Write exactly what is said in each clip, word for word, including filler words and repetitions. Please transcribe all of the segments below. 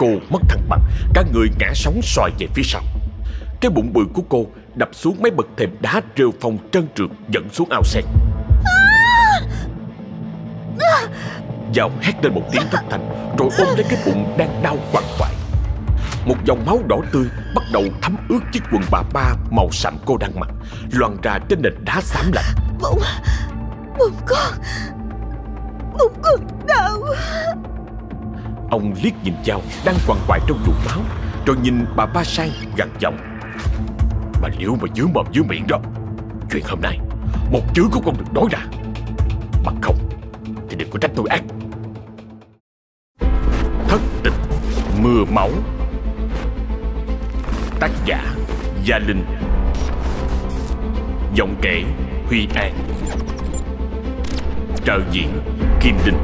cô mất thăng bằng, cả người ngã sóng xoài về phía sau. Cái bụng bự của cô đập xuống mấy bậc thềm đá rêu phong trơn trượt dẫn xuống ao sen. Dao hét lên một tiếng thất thanh, rồi ôm lấy cái bụng đang đau quằn quại. Một dòng máu đỏ tươi bắt đầu thấm ướt chiếc quần bà ba màu sậm cô đang mặc, loàn ra trên nền đá xám lạnh. Bụng, bụng con, bụng con đau. Ông liếc nhìn Dao đang quằn quại trong ruột máu, rồi nhìn bà ba Sang gằn giọng: "Mà nếu mà dưới mồm dưới miệng đó, chuyện hôm nay một chữ cũng không được nói ra. Bằng không thì đừng có trách tôi ác." Thất tình mưa máu. Tác giả Gia Linh. Giọng kể Huy An. Trợ diễn Kim Linh.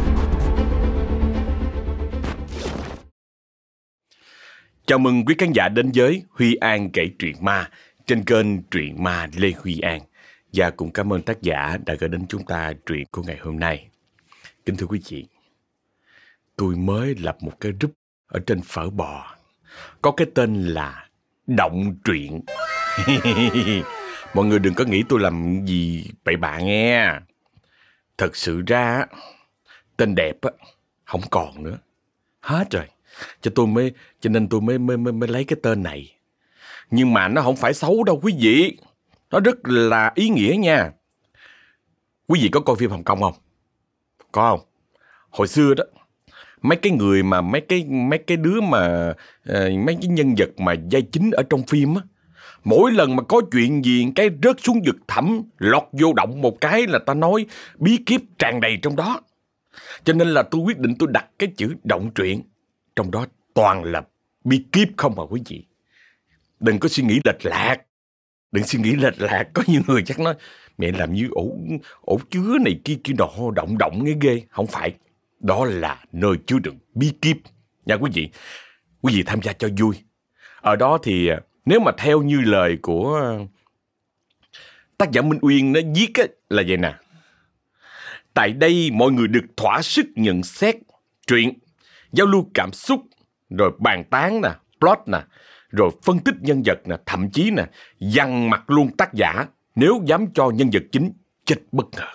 Chào mừng quý khán giả đến với Huy An kể truyện ma trên kênh Truyện Ma Lê Huy An. Và cũng cảm ơn tác giả đã gửi đến chúng ta truyện của ngày hôm nay. Kính thưa quý vị, tôi mới lập một cái group ở trên phở bò, có cái tên là Động Truyện. Mọi người đừng có nghĩ tôi làm gì bậy bạ nghe. Thật sự ra tên đẹp á không còn nữa, hết rồi. Cho tôi mới cho nên tôi mới mới mới, mới lấy cái tên này. Nhưng mà nó không phải xấu đâu quý vị, nó rất là ý nghĩa nha. Quý vị có coi phim Hồng Kông không? Có không? Hồi xưa đó, mấy cái người mà mấy cái mấy cái đứa mà uh, mấy cái nhân vật mà vai chính ở trong phim á, mỗi lần mà có chuyện gì cái rớt xuống vực thẳm, lọt vô động một cái là ta nói bí kíp tràn đầy trong đó. Cho nên là tôi quyết định tôi đặt cái chữ Động Truyện, trong đó toàn là bí kíp không mà quý vị. Đừng có suy nghĩ lệch lạc. Đừng suy nghĩ lệch lạc. Có nhiều người chắc nói mẹ làm như ổ, ổ chứa này kia kia nọ, động động nghe ghê. Không phải. Đó là nơi chứa đựng bí kíp nha quý vị. Quý vị tham gia cho vui. Ở đó thì nếu mà theo như lời của tác giả Minh Uyên nó viết á, là vậy nè: tại đây mọi người được thỏa sức nhận xét truyện, giao lưu cảm xúc, rồi bàn tán nè, plot nè, rồi phân tích nhân vật nè, thậm chí nè dằn mặt luôn tác giả nếu dám cho nhân vật chính chết bất ngờ.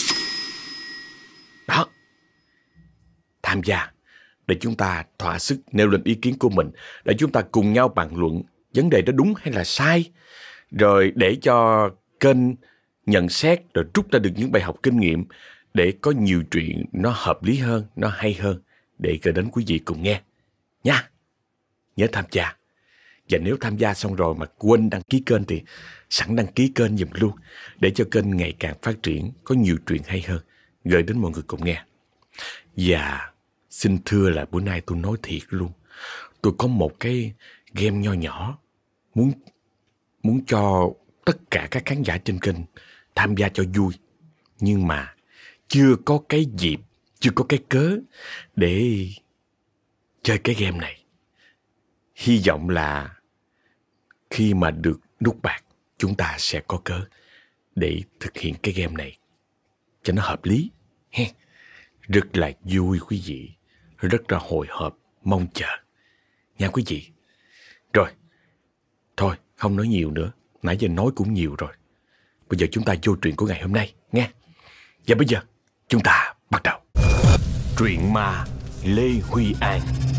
Đó, tham gia để chúng ta thỏa sức nêu lên ý kiến của mình, để chúng ta cùng nhau bàn luận vấn đề đó đúng hay là sai, rồi để cho kênh nhận xét rồi rút ra được những bài học kinh nghiệm để có nhiều chuyện nó hợp lý hơn, nó hay hơn để gửi đến quý vị cùng nghe nha. Nhớ tham gia. Và nếu tham gia xong rồi mà quên đăng ký kênh thì sẵn đăng ký kênh giùm luôn, để cho kênh ngày càng phát triển, có nhiều chuyện hay hơn gửi đến mọi người cùng nghe. Và xin thưa là bữa nay tôi nói thiệt luôn, tôi có một cái game nho nhỏ muốn muốn cho tất cả các khán giả trên kênh tham gia cho vui, nhưng mà chưa có cái dịp, chưa có cái cớ để chơi cái game này. Hy vọng là khi mà được nút bạc, chúng ta sẽ có cớ để thực hiện cái game này cho nó hợp lý. Rất là vui quý vị, rất là hồi hộp, mong chờ nha quý vị. Rồi, thôi không nói nhiều nữa, nãy giờ nói cũng nhiều rồi. Bây giờ chúng ta vô truyện của ngày hôm nay nghe. Và bây giờ chúng ta bắt đầu. Truyện ma Lê Huy An.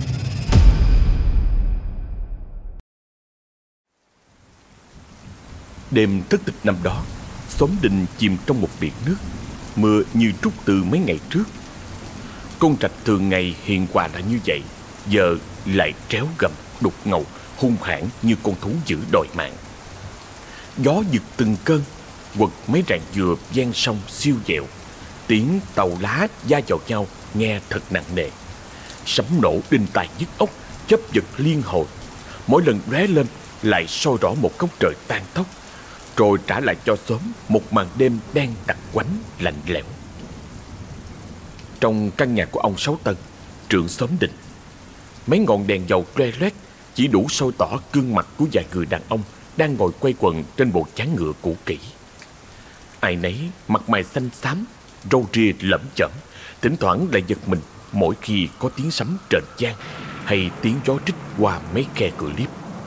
Đêm thất tịch năm đó, xóm Đình chìm trong một biển nước. Mưa như trút từ mấy ngày trước. Con trạch thường ngày hiền hòa là như vậy, giờ lại tréo gầm đục ngầu, hung hãn như con thú dữ đòi mạng. Gió giật từng cơn, quật mấy rạn dừa ven sông siêu dẹo. Tiếng tàu lá va vào nhau nghe thật nặng nề. Sấm nổ đinh tai nhức óc, chớp giật liên hồi. Mỗi lần lóe lên lại soi rõ một góc trời tan tóc, rồi trả lại cho xóm một màn đêm đen đặc quánh lạnh lẽo. Trong căn nhà của ông Sáu Tân, trưởng xóm Đình, mấy ngọn đèn dầu loe loét chỉ đủ soi tỏ gương mặt của vài người đàn ông đang ngồi quay quần trên bộ chán ngựa cũ kỹ. Ai nấy mặt mày xanh xám, râu ria lẫm chởm, thỉnh thoảng lại giật mình mỗi khi có tiếng sấm trền vang, hay tiếng gió rít qua mấy khe cửa lift.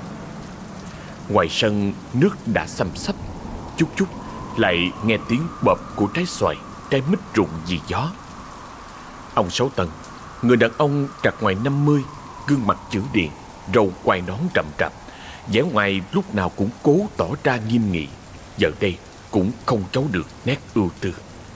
Ngoài sân, nước đã xăm xắp, chút chút lại nghe tiếng bợp của trái xoài, trái mít rụng vì gió. Ông Sáu Tân, người đàn ông trạc ngoài năm mươi, gương mặt chữ điền, râu quai nón rậm rạp, vẻ ngoài lúc nào cũng cố tỏ ra nghiêm nghị, giờ đây cũng không giấu được nét ưu tư.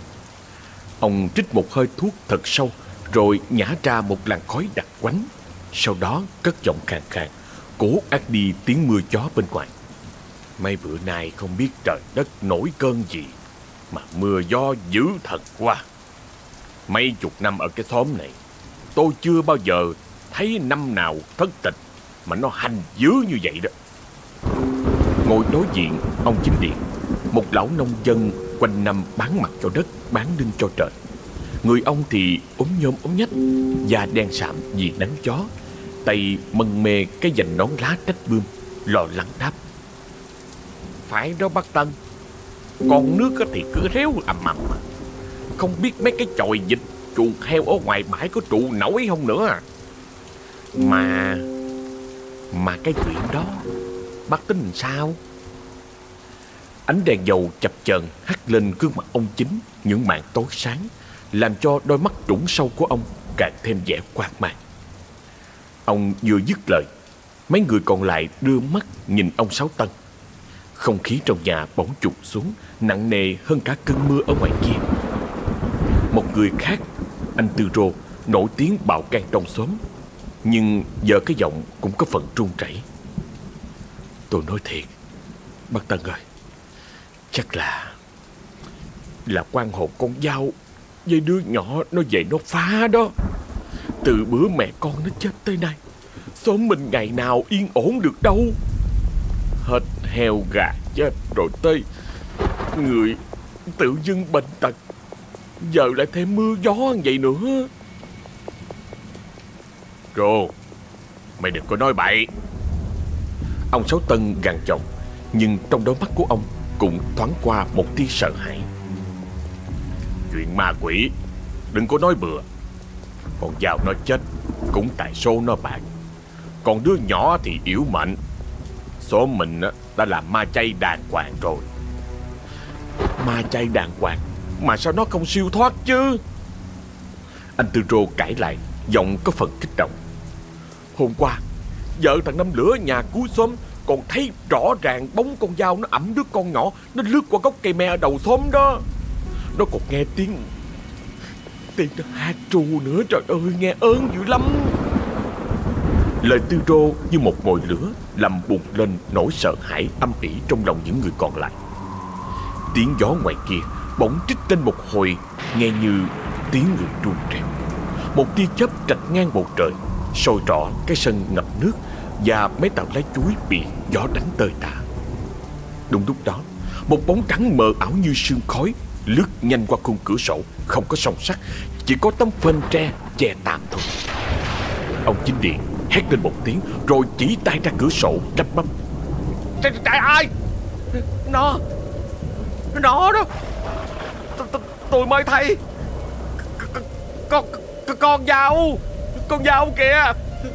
Ông trích một hơi thuốc thật sâu, rồi nhả ra một làn khói đặc quánh. Sau đó cất giọng khàn khàn, cố át đi tiếng mưa gió bên ngoài. Mấy bữa nay không biết trời đất nổi cơn gì mà mưa gió dữ thật quá. Mấy chục năm ở cái xóm này, tôi chưa bao giờ thấy năm nào thất tịch mà nó hành dữ như vậy đó. Ngồi đối diện ông Chính Điện, một lão nông dân quanh năm bán mặt cho đất, bán lưng cho trời. Người ông thì ốm nhôm ốm nhách, da đen sạm vì nắng gió, tay mân mê cái vành nón lá trách bươm, lo lắng đáp: Phải đó bác Tân, con nước thì cứ réo ầm ầm mà. Không biết mấy cái chòi vịt chuồng heo ở ngoài bãi có trụ nổi không nữa à. Mà Mà cái chuyện đó bác tính làm sao? Ánh đèn dầu chập chờn hắt lên gương mặt ông Chính những màn tối sáng, làm cho đôi mắt trũng sâu của ông càng thêm vẻ hoang mang. Ông vừa dứt lời, mấy người còn lại đưa mắt nhìn ông Sáu Tân. Không khí trong nhà bỗng trụt xuống, nặng nề hơn cả cơn mưa ở ngoài kia. Một người khác, anh Tư Rô, nổi tiếng bạo can trong xóm, nhưng giờ cái giọng cũng có phần run rẩy. Tôi nói thiệt, bác Tân ơi, chắc là Là quan hồn con dao với đứa nhỏ nó về nó phá đó. Từ bữa mẹ con nó chết tới nay, xóm mình ngày nào yên ổn được đâu. Hết heo gà chết rồi tới người tự dưng bệnh tật, giờ lại thêm mưa gió vậy nữa. Rô, mày đừng có nói bậy. Ông Sáu Tân gằn giọng, nhưng trong đôi mắt của ông cũng thoáng qua một tia sợ hãi. Chuyện ma quỷ đừng có nói bừa. Con dao nó chết cũng tại số nó bạc, còn đứa nhỏ thì yếu mệnh. Số mình đã làm ma chay đàng hoàng rồi. Ma chay đàng hoàng mà sao nó không siêu thoát chứ? Anh Tư Rô cãi lại, giọng có phần kích động. Hôm qua vợ thằng Năm Lửa nhà cuối xóm còn thấy rõ ràng bóng con dao nó ẵm đứa con nhỏ, nó lướt qua gốc cây me ở đầu xóm đó. Nó còn nghe tiếng Tiếng nó hát ru nữa. Trời ơi, nghe ớn dữ lắm. Lời Tư Rô như một mồi lửa, làm bùng lên nỗi sợ hãi âm ỉ trong lòng những người còn lại. Tiếng gió ngoài kia bỗng trích lên một hồi, nghe như tiếng người run rẩy. Một tia chớp rạch ngang bầu trời, soi rõ cái sân ngập nước và mấy tàu lá chuối bị gió đánh tơi tả. Đúng lúc đó, một bóng trắng mờ ảo như sương khói lướt nhanh qua khung cửa sổ, không có song sắt, chỉ có tấm phên tre che tạm thôi. Ông Chính Điện hét lên một tiếng rồi chỉ tay ra cửa sổ trách móc: Trời, trời ơi, nó nó đó, tôi mới thấy con con dao, con dao kìa.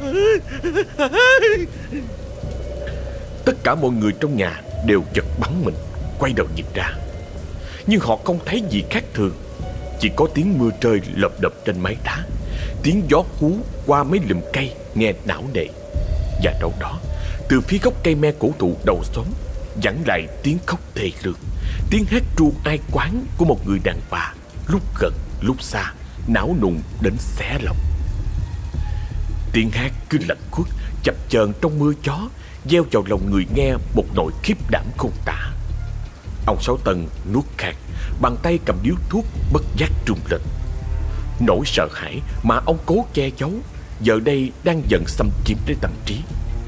Tất cả mọi người trong nhà đều giật bắn mình, quay đầu nhìn ra, nhưng họ không thấy gì khác thường. Chỉ có tiếng mưa rơi lộp độp trên mái đá, tiếng gió hú qua mấy lùm cây nghe não nề. Và đâu đó, từ phía gốc cây me cổ thụ đầu xóm, vẳng lại tiếng khóc thê lương, tiếng hát ru ai quán của một người đàn bà, lúc gần lúc xa, não nùng đến xé lòng. Tiếng hát cứ lẩn khuất, chập chờn trong mưa gió, gieo vào lòng người nghe một nỗi khiếp đảm không tả. Ông Sáu Tân nuốt khạc, bàn tay cầm điếu thuốc bất giác rung lên. Nỗi sợ hãi mà ông cố che giấu giờ đây đang dần xâm chiếm lấy tâm trí.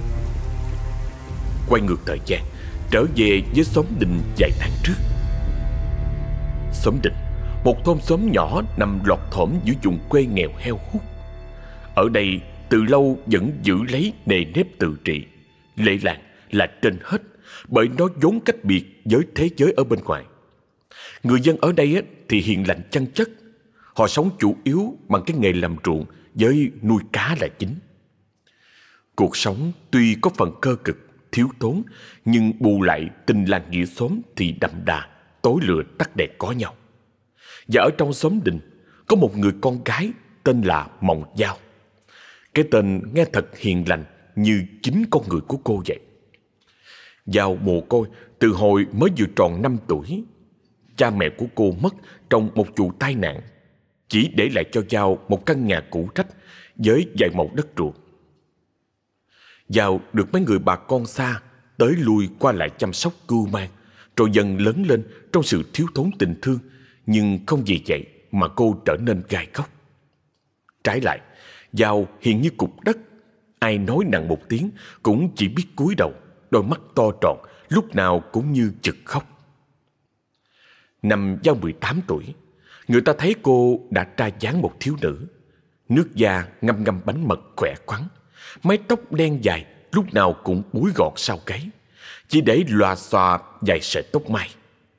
Quay ngược thời gian, trở về với xóm Đình vài tháng trước. Xóm Đình, một thôn xóm nhỏ nằm lọt thỏm giữa vùng quê nghèo heo hút. Ở đây từ lâu vẫn giữ lấy nề nếp tự trị. Lệ làng là trên hết, bởi nó vốn cách biệt với thế giới ở bên ngoài. Người dân ở đây thì hiền lành chân chất. Họ sống chủ yếu bằng cái nghề làm ruộng với nuôi cá là chính. Cuộc sống tuy có phần cơ cực, thiếu thốn, nhưng bù lại tình làng nghĩa xóm thì đậm đà, tối lửa tắt đèn có nhau. Và ở trong xóm Đình có một người con gái tên là Mộng Giao. Cái tên nghe thật hiền lành như chính con người của cô vậy. Giao mồ côi từ hồi mới vừa tròn năm tuổi. Cha mẹ của cô mất trong một vụ tai nạn, chỉ để lại cho Giao một căn nhà cũ rách với vài mẫu đất ruộng. Giao được mấy người bà con xa tới lui qua lại chăm sóc cưu mang, rồi dần lớn lên trong sự thiếu thốn tình thương. Nhưng không vì vậy mà cô trở nên gai góc. Trái lại, Giao hiền như cục đất, ai nói nặng một tiếng cũng chỉ biết cúi đầu, đôi mắt to tròn, lúc nào cũng như chực khóc. Năm Giao mười tám tuổi, người ta thấy cô đã ra dáng một thiếu nữ. Nước da ngâm ngâm bánh mật khỏe khoắn, mái tóc đen dài lúc nào cũng búi gọn sau gáy, chỉ để lòa xòa vài sợi tóc mai.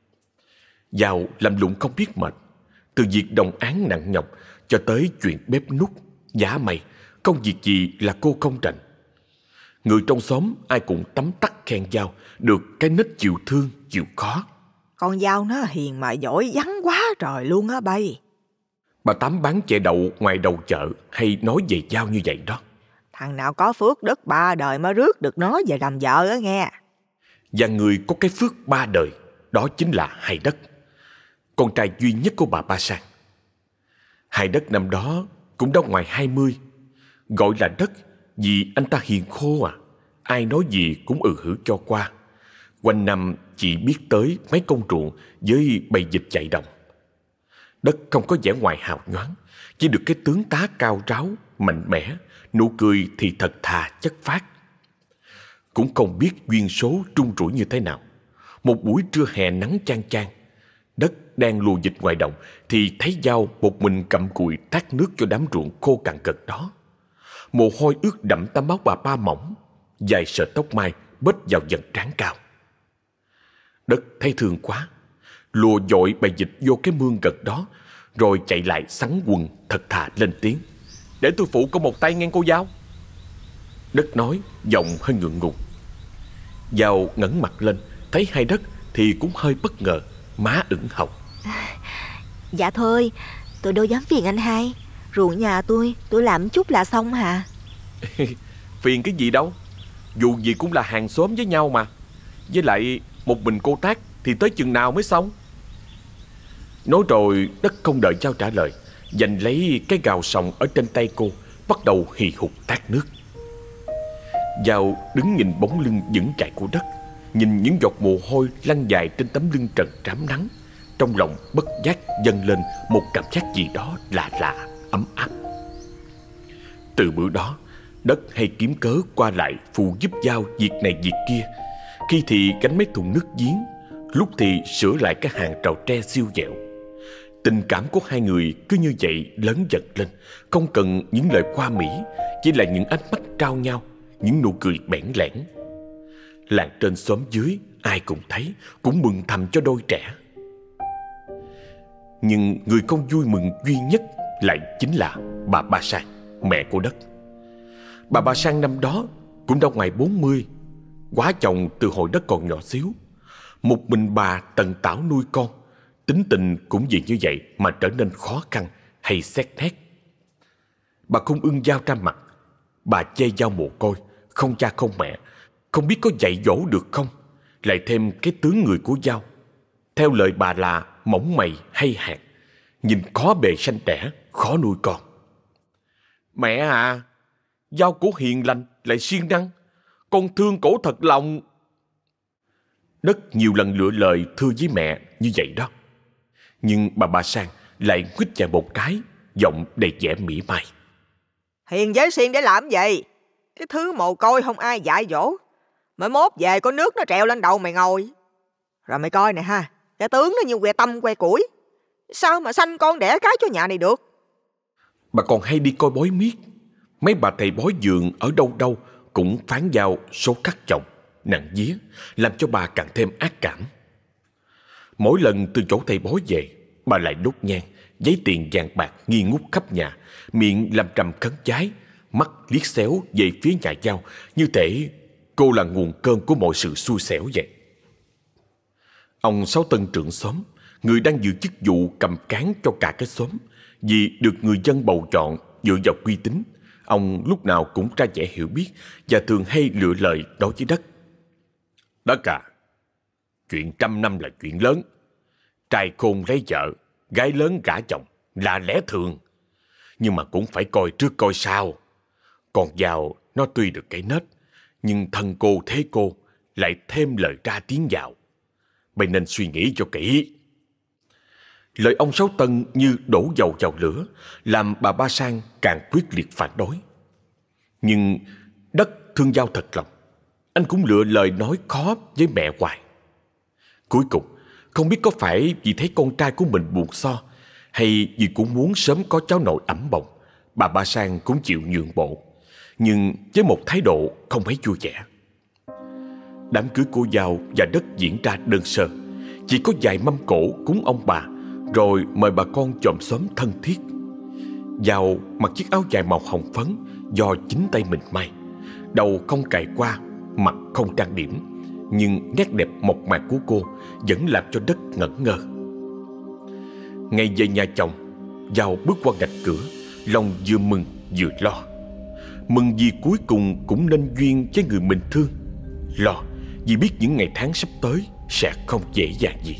Giao làm lụng không biết mệt, từ việc đồng áng nặng nhọc cho tới chuyện bếp núc, giá mày, công việc gì là cô không rành. Người trong xóm ai cũng tấm tắc khen Giao được cái nết chịu thương, chịu khó. Con Giao nó hiền mà giỏi vắn quá trời luôn á bay. Bà Tám bán chè đậu ngoài đầu chợ hay nói về Giao như vậy đó. Thằng nào có phước đất ba đời mới rước được nó về làm vợ á nghe. Và người có cái phước ba đời đó chính là Hai Đất, con trai duy nhất của bà Ba Sang. Hai Đất năm đó cũng đã ngoài hai mươi. Gọi là Đất vì anh ta hiền khô à, ai nói gì cũng ừ hử cho qua. Quanh năm chỉ biết tới mấy công ruộng với bầy vịt chạy đồng. Đất không có vẻ ngoài hào nhoáng, chỉ được cái tướng tá cao ráo, mạnh mẽ, nụ cười thì thật thà chất phác. Cũng không biết duyên số trung rủi như thế nào. Một buổi trưa hè nắng chang chang, Đất đang lùa vịt ngoài đồng thì thấy Giao một mình cặm cụi tát nước cho đám ruộng khô cằn cợt đó. Mồ hôi ướt đẫm tấm áo bà ba mỏng, dài sợi tóc mai bết vào dần trán cao. Đất thấy thương quá, lùa dội bầy vịt vô cái mương gật đó, rồi chạy lại sắn quần thật thà lên tiếng: "Để tôi phụ có một tay nghe cô Giao." Đất nói giọng hơi ngượng ngùng. Giao ngẩng mặt lên, thấy Hai Đất thì cũng hơi bất ngờ, má ửng hồng. Dạ thôi, tôi đâu dám phiền anh hai. Ruộng nhà tôi, tôi làm chút là xong hả? Phiền cái gì đâu, dù gì cũng là hàng xóm với nhau mà. Với lại một mình cô tác thì tới chừng nào mới xong. Nói rồi Đất không đợi Giao trả lời, giành lấy cái gào sòng ở trên tay cô, bắt đầu hì hục tát nước. Giao đứng nhìn bóng lưng vững chãi của Đất, nhìn những giọt mồ hôi lăn dài trên tấm lưng trần trám nắng, trong lòng bất giác dâng lên một cảm giác gì đó lạ lạ, ấm áp. Từ bữa đó, Đất hay kiếm cớ qua lại phụ giúp Giao việc này việc kia. Khi thì gánh mấy thùng nước giếng, lúc thì sửa lại cái hàng trầu tre siêu dẹo. Tình cảm của hai người cứ như vậy lớn dần lên, không cần những lời qua mỹ, chỉ là những ánh mắt trao nhau, những nụ cười bẽn lẽn. Làng trên xóm dưới ai cũng thấy, cũng mừng thầm cho đôi trẻ. Nhưng người không vui mừng duy nhất lại chính là bà Ba Sang, mẹ của Đất. Bà Ba Sang năm đó cũng đã ngoài bốn mươi, quá chồng từ hồi Đất còn nhỏ xíu. Một mình bà tần tảo nuôi con, tính tình cũng vì như vậy mà trở nên khó khăn hay xét nét. Bà không ưng Giao ra mặt, bà chê Giao mồ côi, không cha không mẹ, không biết có dạy dỗ được không. Lại thêm cái tướng người của Giao, theo lời bà là mỏng mày hay hạt, nhìn khó bề sanh đẻ, khó nuôi con. "Mẹ à, Giao cổ hiền lành lại siêng năng, con thương cổ thật lòng." Đất nhiều lần lựa lời thưa với mẹ như vậy đó. Nhưng bà Ba Sang lại quýt vào một cái, giọng đầy vẻ mỉa mai: "Hiền với siêng để làm gì? Cái thứ mồ côi không ai dạy dỗ, mới mốt về có nước nó trèo lên đầu mày ngồi. Rồi mày coi nè ha, cái tướng nó như que tăm que củi, sao mà sanh con đẻ cái cho nhà này được?" Bà còn hay đi coi bói miết. Mấy bà thầy bói dường ở đâu đâu cũng phán Giao số khắc chồng, nặng vía, làm cho bà càng thêm ác cảm. Mỗi lần từ chỗ thầy bói về, bà lại đốt nhang, giấy tiền vàng bạc nghi ngút khắp nhà, miệng làm trầm khấn vái, mắt liếc xéo về phía nhà Giao, như thể cô là nguồn cơn của mọi sự xui xẻo vậy. Ông Sáu Tân trưởng xóm, người đang giữ chức vụ cầm cán cho cả cái xóm, vì được người dân bầu chọn dựa vào uy tín, ông lúc nào cũng ra vẻ hiểu biết và thường hay lựa lời nói với Đất. Đất à, chuyện trăm năm là chuyện lớn. Trai khôn lấy vợ, gái lớn gả chồng là lẽ thường. Nhưng mà cũng phải coi trước coi sau. Con Giao nó tuy được cái nết, nhưng thân cô thế cô lại thêm lời ra tiếng vào. Mày nên suy nghĩ cho kỹ. Lời ông Sáu Tân như đổ dầu vào lửa, làm bà Ba Sang càng quyết liệt phản đối. Nhưng Đất thương Giao thật lòng, anh cũng lựa lời nói khó với mẹ hoài. Cuối cùng, không biết có phải vì thấy con trai của mình buồn so, hay vì cũng muốn sớm có cháu nội ẵm bồng, bà Ba Sang cũng chịu nhượng bộ, nhưng với một thái độ không mấy vui vẻ. Đám cưới của Giao và Đất diễn ra đơn sơ, chỉ có vài mâm cỗ cúng ông bà, rồi mời bà con chòm xóm thân thiết. Giao mặc chiếc áo dài màu hồng phấn do chính tay mình may, đầu không cài qua, mặt không trang điểm, nhưng nét đẹp mộc mạc của cô vẫn làm cho Đất ngẩn ngơ. Ngày về nhà chồng, Giao bước qua gạch cửa, lòng vừa mừng vừa lo. Mừng vì cuối cùng cũng nên duyên với người mình thương, lo vì biết những ngày tháng sắp tới sẽ không dễ dàng gì.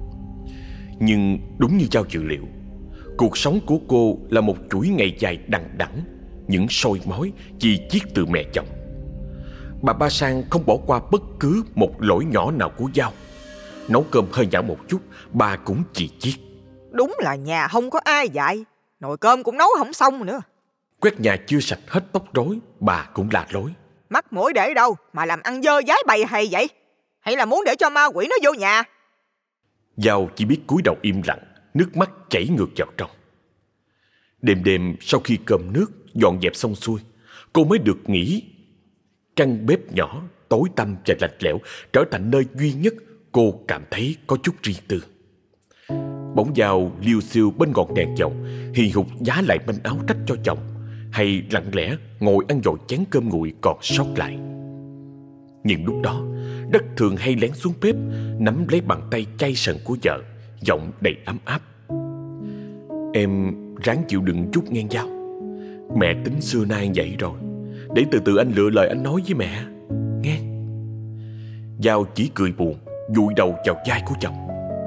Nhưng đúng như Giao dự liệu, cuộc sống của cô là một chuỗi ngày dài đằng đẵng, những soi mói chi chiết từ mẹ chồng. Bà Ba Sang không bỏ qua bất cứ một lỗi nhỏ nào của Giao. Nấu cơm hơi nhão một chút, bà cũng chỉ chiết. Đúng là nhà không có ai dạy, nồi cơm cũng nấu không xong nữa. Quét nhà chưa sạch hết tóc rối, bà cũng la lối. Mắt mũi để đâu mà làm ăn dơ dái bày hay vậy? Hay là muốn để cho ma quỷ nó vô nhà? Giao chỉ biết cúi đầu im lặng, nước mắt chảy ngược vào trong. Đêm đêm sau khi cơm nước dọn dẹp xong xuôi, cô mới được nghỉ. Căn bếp nhỏ, tối tăm và lạnh lẽo trở thành nơi duy nhất cô cảm thấy có chút riêng tư. Bỗng Giao liêu xiêu bên ngọn đèn dầu, hì hục vá lại manh áo trách cho chồng, hay lặng lẽ ngồi ăn dội chén cơm nguội còn sót lại. Nhưng lúc đó, Đất thường hay lén xuống bếp, nắm lấy bàn tay chai sần của vợ, giọng đầy ấm áp. Em ráng chịu đựng chút nghe Giao. Mẹ tính xưa nay vậy rồi, để từ từ anh lựa lời anh nói với mẹ nghe. Giao chỉ cười buồn, vùi đầu vào vai của chồng.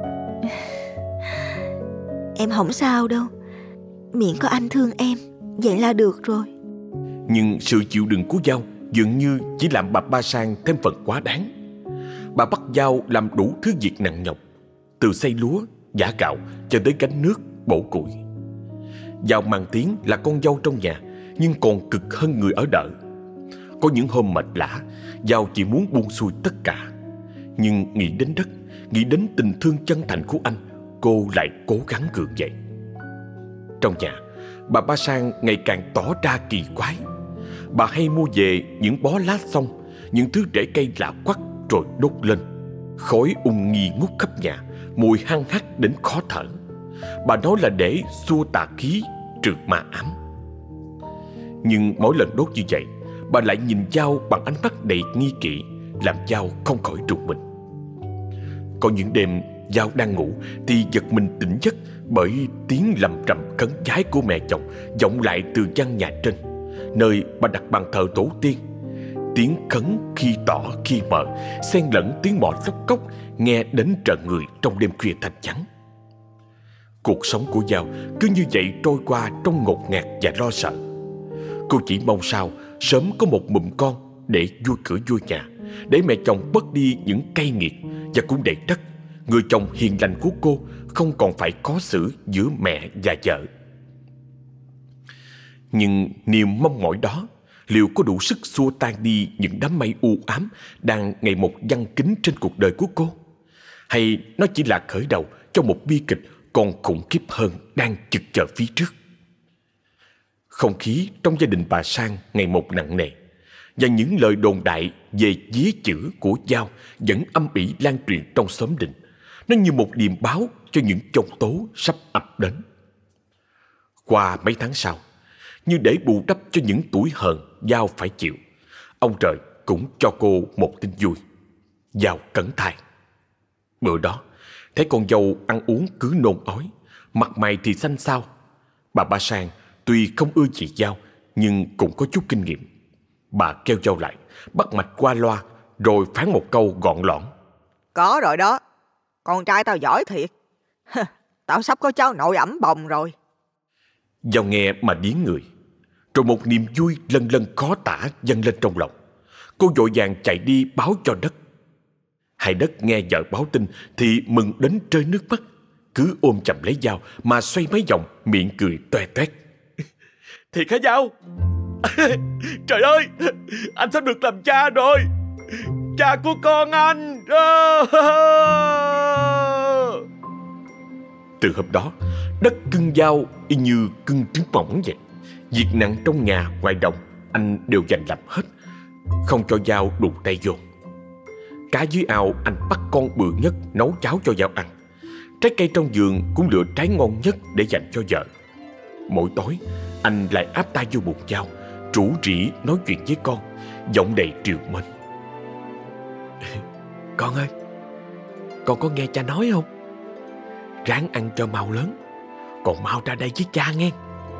Em không sao đâu, miễn có anh thương em, vậy là được rồi. Nhưng sự chịu đựng của Giao dường như chỉ làm bà Ba Sang thêm phần quá đáng. Bà bắt Giao làm đủ thứ việc nặng nhọc, từ xay lúa, giã gạo cho tới gánh nước, bổ củi. Giao mang tiếng là con dâu trong nhà, nhưng còn cực hơn người ở đợ. Có những hôm mệt lả, Giao chỉ muốn buông xuôi tất cả. Nhưng nghĩ đến Đất, nghĩ đến tình thương chân thành của anh, cô lại cố gắng gượng dậy. Trong nhà, bà Ba Sang ngày càng tỏ ra kỳ quái. Bà hay mua về những bó lá xong, những thứ rễ cây lạ quắc rồi đốt lên. Khói ung nghi ngút khắp nhà, mùi hăng hắc đến khó thở. Bà nói là để xua tà khí, trừ ma ám. Nhưng mỗi lần đốt như vậy, bà lại nhìn Giao bằng ánh mắt đầy nghi kỵ, làm Giao không khỏi rùng mình. Có những đêm Giao đang ngủ thì giật mình tỉnh giấc bởi tiếng lầm rầm khấn vái của mẹ chồng vọng lại từ gian nhà trên, nơi bà đặt bàn thờ tổ tiên. Tiếng khấn khi tỏ khi mờ, xen lẫn tiếng mõ lóc cốc, nghe đến trợn người trong đêm khuya thanh vắng. Cuộc sống của Giao cứ như vậy trôi qua trong ngột ngạt và lo sợ. Cô chỉ mong sao sớm có một mụm con để vui cửa vui nhà, để mẹ chồng bớt đi những cay nghiệt, và cũng để Đất, người chồng hiền lành của cô, không còn phải khó xử giữa mẹ và vợ. Nhưng niềm mong mỏi đó liệu có đủ sức xua tan đi những đám mây u ám đang ngày một giăng kín trên cuộc đời của cô? Hay nó chỉ là khởi đầu cho một bi kịch còn khủng khiếp hơn đang chực chờ phía trước? Không khí trong gia đình bà Sang ngày một nặng nề, và những lời đồn đại về vía chữ của Giao vẫn âm ỉ lan truyền trong xóm Đình. Nó như một điềm báo cho những giông tố sắp ập đến. Qua mấy tháng sau, như để bù đắp cho những tủi hờn Dao phải chịu. Ông trời cũng cho cô một tin vui. Dao cẩn thai. Bữa đó, thấy con dâu ăn uống cứ nôn ói, mặt mày thì xanh xao. Bà Ba Sang tuy không ưa chị Dao, nhưng cũng có chút kinh nghiệm. Bà kêu Dao lại, bắt mạch qua loa, rồi phán một câu gọn lõn: Có rồi đó, con trai tao giỏi thiệt. Tao sắp có cháu nội ẵm bồng rồi. Dao nghe mà điếng người, rồi một niềm vui lân lân khó tả dâng lên trong lòng. Cô vội vàng chạy đi báo cho Đất. Hai Đất nghe vợ báo tin thì mừng đến rơi nước mắt, cứ ôm chầm lấy Dao mà xoay mấy vòng, miệng cười toe toét. Thiệt hả Dao? Trời ơi, anh sắp được làm cha rồi, cha của con anh. Từ hôm đó, Đất cưng Dao y như cưng trứng mỏng vậy. Việc nặng trong nhà ngoài đồng anh đều dành làm hết, không cho Dao đụng tay vô. Cá dưới ao anh bắt con bự nhất nấu cháo cho Dao ăn. Trái cây trong vườn cũng lựa trái ngon nhất để dành cho vợ. Mỗi tối anh lại áp tay vô bụng Dao, rủ rỉ nói chuyện với con, giọng đầy trìu mến. Con ơi, con có nghe cha nói không? Ráng ăn cho mau lớn, còn mau ra đây với cha nghe.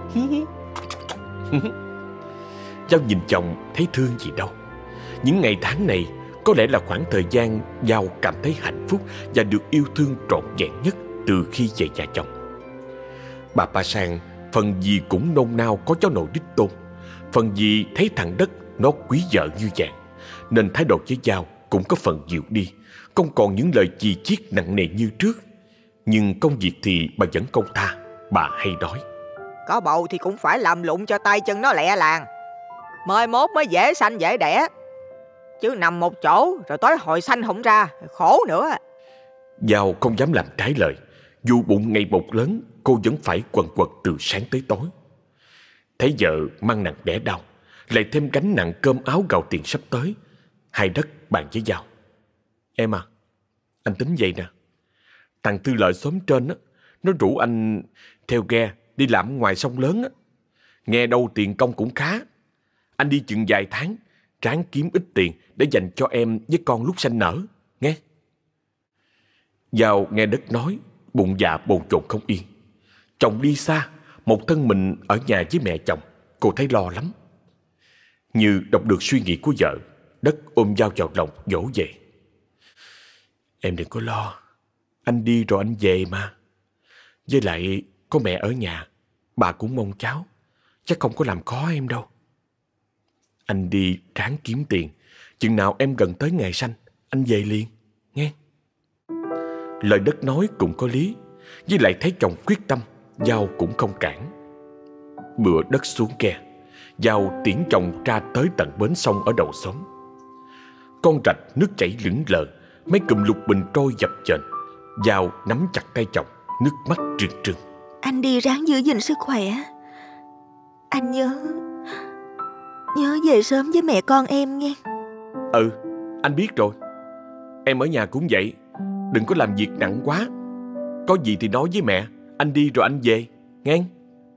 Dao nhìn chồng thấy thương gì đâu. Những ngày tháng này có lẽ là khoảng thời gian Dao cảm thấy hạnh phúc và được yêu thương trọn vẹn nhất từ khi về nhà chồng. Bà Ba Sang phần gì cũng nôn nao có cháu nội đích tôn, phần gì thấy thằng Đất nó quý vợ như vàng, nên thái độ với Dao cũng có phần dịu đi, không còn những lời chì chiết nặng nề như trước. Nhưng công việc thì bà vẫn không tha. Bà hay nói: Có bầu thì cũng phải làm lụng cho tay chân nó lẹ làng, mai mốt mới dễ sanh dễ đẻ. Chứ nằm một chỗ rồi tới hồi sanh không ra, khổ nữa. Dao không dám làm trái lời. Dù bụng ngày một lớn, cô vẫn phải quần quật từ sáng tới tối. Thấy vợ mang nặng đẻ đau, lại thêm gánh nặng cơm áo gạo tiền sắp tới, Hai Đất bàn với Dao: Em à, anh tính vậy nè. Thằng Tư Lợi xóm trên á, nó rủ anh theo ghe đi làm ngoài sông lớn á. Nghe đâu tiền công cũng khá. Anh đi chừng vài tháng, ráng kiếm ít tiền để dành cho em với con lúc sanh nở, nghe. Dao nghe Đất nói, bụng dạ bồn chồn không yên. Chồng đi xa, một thân mình ở nhà với mẹ chồng, cô thấy lo lắm. Như đọc được suy nghĩ của vợ, Đất ôm Dao vào lòng dỗ về: Em đừng có lo, anh đi rồi anh về mà. Với lại có mẹ ở nhà, bà cũng mong cháu, chắc không có làm khó em đâu. Anh đi ráng kiếm tiền, chừng nào em gần tới ngày sanh, anh về liền, nghe. Lời Đất nói cũng có lý, với lại thấy chồng quyết tâm, Dao cũng không cản. Bữa Đất xuống ghe, Dao tiễn chồng ra tới tận bến sông ở đầu xóm. Con rạch nước chảy lững lờ, mấy cụm lục bình trôi dập chềnh. Dao nắm chặt tay chồng, nước mắt rưng rưng. Anh đi ráng giữ gìn sức khỏe. Anh nhớ Nhớ về sớm với mẹ con em nghe. Ừ, anh biết rồi. Em ở nhà cũng vậy, đừng có làm việc nặng quá. Có gì thì nói với mẹ, anh đi rồi anh về, nghe.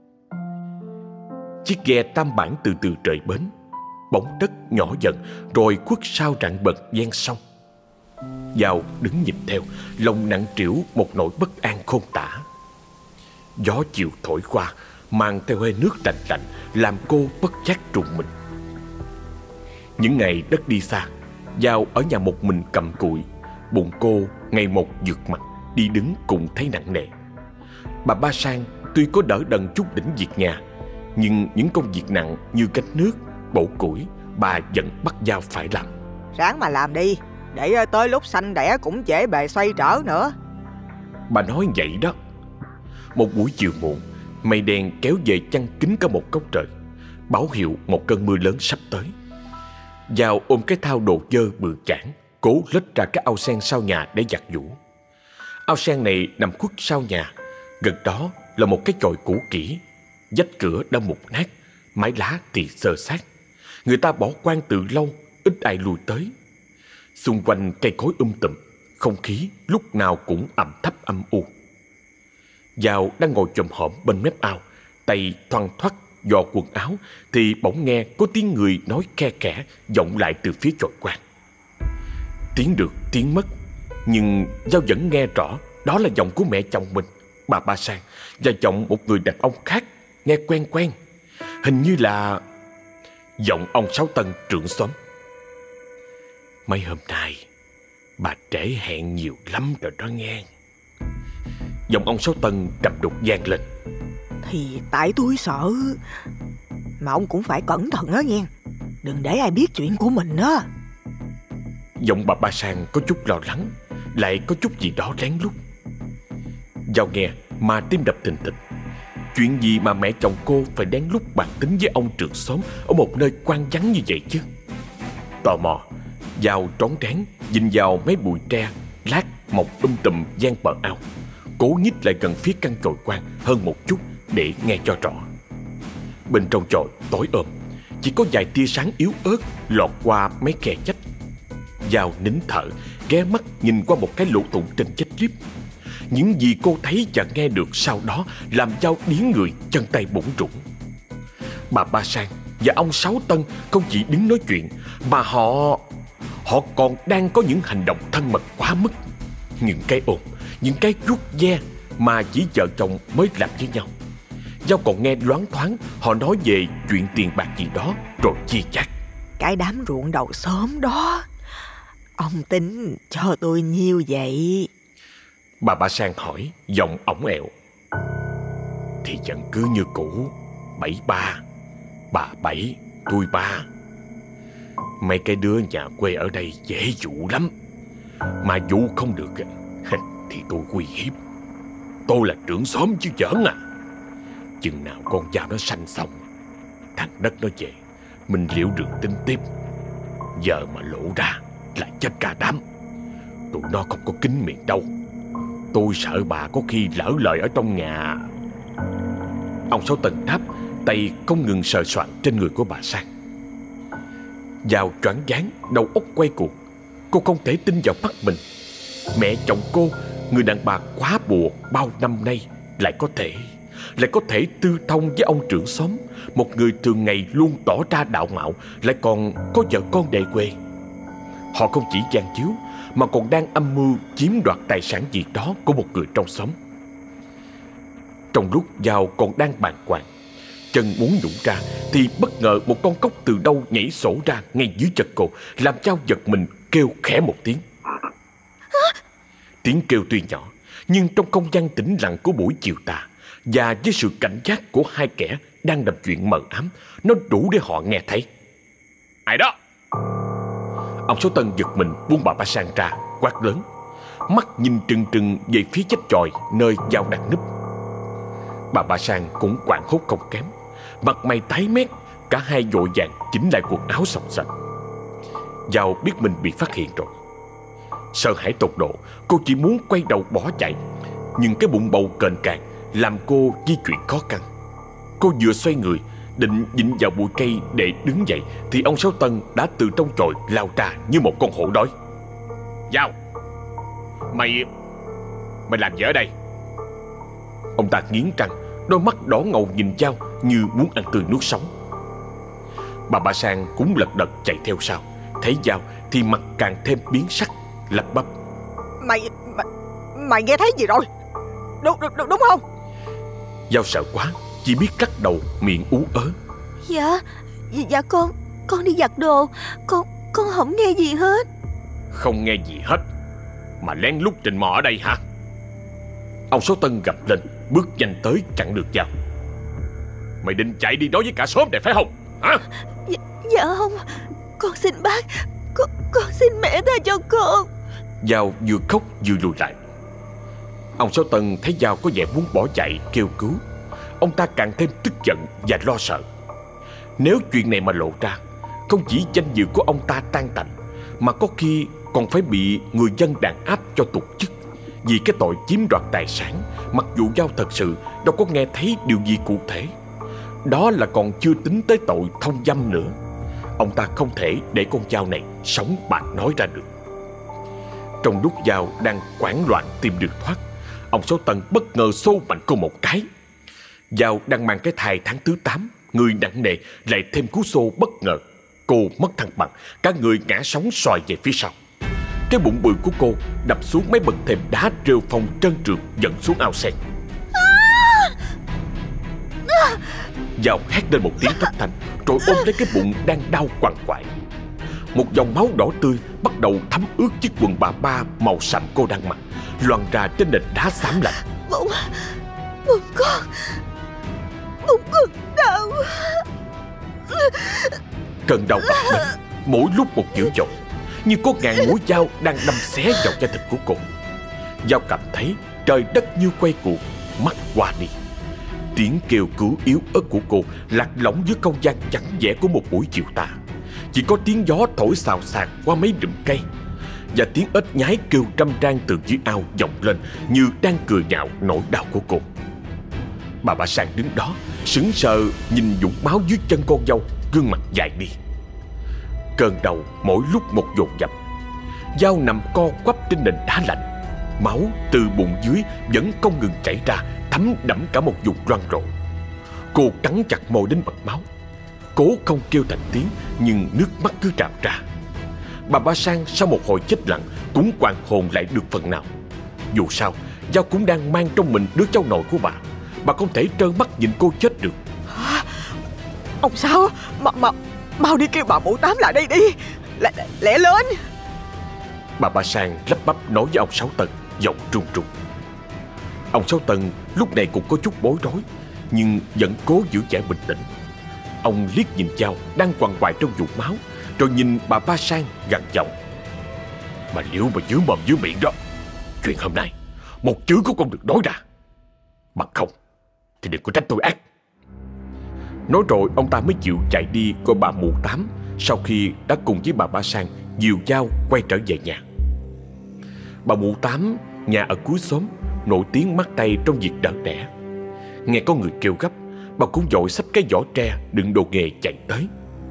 Chiếc ghe tam bản từ từ rời bến. Bóng Đất nhỏ dần rồi khuất sau rặng bậc ven sông. Dao đứng nhìn theo, lòng nặng trĩu một nỗi bất an khôn tả. Gió chiều thổi qua, mang theo hơi nước lạnh lạnh, làm cô bất giác rùng mình. Những ngày Đất đi xa, Dao ở nhà một mình cầm cụi. Bụng cô ngày một vượt mặt, đi đứng cũng thấy nặng nề. Bà Ba Sang tuy có đỡ đần chút đỉnh việc nhà, nhưng những công việc nặng như gánh nước, bổ củi, bà vẫn bắt Dao phải làm. Ráng mà làm đi, để tới lúc sanh đẻ cũng dễ bề xoay trở nữa. Bà nói vậy đó. Một buổi chiều muộn, mây đen kéo về chăn kín cả một góc trời, báo hiệu một cơn mưa lớn sắp tới. Dao ôm cái thao đồ dơ bự chảng, cố lết ra cái ao sen sau nhà để giặt giũ. Ao sen này nằm khuất sau nhà, gần đó là một cái chòi cũ kỹ, vách cửa đã mục nát, mái lá thì xơ xác. Người ta bỏ quan từ lâu, ít ai lui tới. Xung quanh cây cối um tùm, không khí lúc nào cũng ẩm thấp âm u. Dao đang ngồi chồm hổm bên mép ao, tay thoăn thoắt dò quần áo thì bỗng nghe có tiếng người nói khe khẽ vọng lại từ phía chòi quan. Tiếng được tiếng mất, nhưng Dao vẫn nghe rõ đó là giọng của mẹ chồng mình, bà Ba Sang, và giọng một người đàn ông khác nghe quen quen. Hình như là giọng ông Sáu Tân trưởng xóm. Mấy hôm nay bà trễ hẹn nhiều lắm rồi đó nghe. Giọng ông Sáu Tân trầm đục vang lên. Thì tại tôi sợ. Mà ông cũng phải cẩn thận đó nghe. Đừng để ai biết chuyện của mình đó. Giọng bà Ba Sang có chút lo lắng, lại có chút gì đó lén lút. Dao nghe mà tim đập thình thịch. Chuyện gì mà mẹ chồng cô phải lén lút bàn tính với ông trưởng xóm ở một nơi quan vắng như vậy chứ? Tò mò, Dao trón trán nhìn vào mấy bụi tre lát mọc um tùm gian bờ ao, cố nhích lại gần phía căn chòi quan hơn một chút để nghe cho rõ. Bên trong chòi tối ôm, chỉ có vài tia sáng yếu ớt lọt qua mấy khe chách. Dao nín thở, ghé mắt nhìn qua một cái lỗ thủng trên chách liếp. Những gì cô thấy và nghe được sau đó làm Dao điếng người, chân tay bủn rủn. Bà Ba Sang và ông Sáu Tân không chỉ đứng nói chuyện, mà họ Họ còn đang có những hành động thân mật quá mức. Những cái ôm, những cái vuốt ve mà chỉ vợ chồng mới làm với nhau. Dao còn nghe loáng thoáng họ nói về chuyện tiền bạc gì đó rồi chia chác. Cái đám ruộng đầu xóm đó, ông tính cho tôi nhiêu vậy? Bà Ba Sang hỏi, giọng ỏng ẹo. Thì vẫn cứ như cũ, bảy ba. Bà bảy, tôi ba. Mấy cái đứa nhà quê ở đây dễ dụ lắm. Mà dụ không được thì tôi quy hiếp. Tôi là trưởng xóm chứ giỡn à. Chừng nào con dao nó sanh xong, thằng đất nó về, mình liệu được tính tiếp. Giờ mà lộ ra là chết cả đám. Tụi nó không có kín miệng đâu. Tôi sợ bà có khi lỡ lời ở trong nhà. Ông Sáu Tân đáp, tay không ngừng sờ soạn trên người của bà Sang. Dao choáng váng, đầu óc quay cuồng. Cô không thể tin vào mắt mình. Mẹ chồng cô, người đàn bà quá bùa bao năm nay, lại có thể Lại có thể tư thông với ông trưởng xóm, một người thường ngày luôn tỏ ra đạo mạo, lại còn có vợ con đầy quê. Họ không chỉ gian chiếu, mà còn đang âm mưu chiếm đoạt tài sản gì đó của một người trong xóm. Trong lúc Dao còn đang bàng hoàng, chân muốn nhũng ra, thì bất ngờ một con cóc từ đâu nhảy sổ ra ngay dưới chân cô, làm Dao giật mình kêu khẽ một tiếng. Tiếng kêu tuy nhỏ, nhưng trong không gian tĩnh lặng của buổi chiều tà, và với sự cảnh giác của hai kẻ đang làm chuyện mờ ám, nó đủ để họ nghe thấy. Ai đó? Ông Sáu Tân giật mình buông bà Ba Sang ra, quát lớn, mắt nhìn trừng trừng về phía chách chòi nơi Dao đang núp. Bà Ba Sang cũng hoảng hốt không kém, mặt mày tái mét, cả hai vội vàng chỉnh lại quần áo xộc xệch. Dao biết mình bị phát hiện rồi. Sợ hãi tột độ, cô chỉ muốn quay đầu bỏ chạy, nhưng cái bụng bầu kềnh càng làm cô di chuyển khó khăn. Cô vừa xoay người định vịn vào bụi cây để đứng dậy, thì ông Sáu Tân đã từ trong chòi lao ra như một con hổ đói. Dao, Mày Mày làm gì ở đây? Ông ta nghiến răng, đôi mắt đỏ ngầu nhìn Dao như muốn ăn tươi nuốt sống. Bà Ba Sang cũng lật đật chạy theo sau, thấy Dao thì mặt càng thêm biến sắc, lắp bắp. Mày, mày Mày nghe thấy gì rồi? Đúng, đúng, đúng không? Dao sợ quá, chỉ biết lắc đầu miệng ú ớ. Dạ, dạ con, con đi giặt đồ. Con, con không nghe gì hết. Không nghe gì hết mà lén lút trình mò ở đây hả? Ông Sáu Tân gầm lên, bước nhanh tới chặn được Dao. Mày định chạy đi nói với cả xóm này phải không? Hả? Dạ, dạ không. Con xin bác, Con, con xin mẹ tha cho con. Dao vừa khóc vừa lùi lại. Ông Sáu Tân thấy Dao có vẻ muốn bỏ chạy kêu cứu, ông ta càng thêm tức giận và lo sợ. Nếu chuyện này mà lộ ra, không chỉ danh dự của ông ta tan tành, mà có khi còn phải bị người dân đàn áp cho tụt chức, vì cái tội chiếm đoạt tài sản, mặc dù Dao thật sự đâu có nghe thấy điều gì cụ thể. Đó là còn chưa tính tới tội thông dâm nữa. Ông ta không thể để con Dao này sống bạc nói ra được. Trong lúc Dao đang hoảng loạn tìm đường thoát, ông Sáu Tân bất ngờ xô mạnh cô một cái. Dao đang mang cái thai tháng thứ tám, người nặng nề, lại thêm cú xô bất ngờ. Cô mất thăng bằng, cả người ngã sóng xoài về phía sau. Cái bụng bự của cô đập xuống mấy bậc thềm đá rêu phong trơn trượt dẫn xuống ao sen. Dao hét lên một tiếng thất thanh, rồi ôm lấy cái bụng đang đau quằn quại. Một dòng máu đỏ tươi bắt đầu thấm ướt chiếc quần bà ba màu sậm cô đang mặc, loằng ra trên nền đá xám lạnh. Bụng, bụng con, bụng con đau. Cơn đau bật lên, mỗi lúc một dữ dội, như có ngàn mũi dao đang đâm xé vào da thịt của cô. Dao cảm thấy trời đất như quay cuồng, mắt qua đi. Tiếng kêu cứu yếu ớt của cô lạc lõng dưới không gian vắng vẻ của một buổi chiều tà. Chỉ có tiếng gió thổi xào xạc qua mấy rừng cây, và tiếng ếch nhái kêu râm ran từ dưới ao vọng lên như đang cười nhạo nỗi đau của cô. Bà Ba Sang đứng đó sững sờ nhìn vũng máu dưới chân con dâu, gương mặt dại đi. Cơn đau mỗi lúc một dồn dập. Dao nằm co quắp trên nền đá lạnh, máu từ bụng dưới vẫn không ngừng chảy ra, thấm đẫm cả một vùng loang rộ. Cô cắn chặt môi đến bật máu, cố không kêu thành tiếng, nhưng nước mắt cứ trào ra. Bà Ba Sang sau một hồi chết lặng cũng hoàn hồn lại được phần nào. Dù sao, Dao cũng đang mang trong mình đứa cháu nội của bà. Bà không thể trơ mắt nhìn cô chết được. Hả? Ông Sáu, mà, mà, mau đi kêu bà mụ Tám lại đây đi, lẹ, lẹ lên. Bà Ba Sang lắp bắp nói với ông Sáu Tần, giọng trung trung. Ông Sáu Tần lúc này cũng có chút bối rối, nhưng vẫn cố giữ vẻ bình tĩnh. Ông liếc nhìn Dao đang quằn quại trong vũng máu, rồi nhìn bà Ba Sang gằn giọng. Mà nếu mà giữ mồm giữ miệng đó, chuyện hôm nay một chữ cũng không được nói ra. Bằng không thì đừng có trách tôi ác. Nói rồi ông ta mới chịu chạy đi coi bà mụ Tám, sau khi đã cùng với bà Ba Sang dìu Dao quay trở về nhà. Bà mụ Tám, nhà ở cuối xóm, nổi tiếng mắc tay trong việc đỡ đẻ. Nghe có người kêu gấp, bà cũng vội xách cái giỏ tre đựng đồ nghề chạy tới.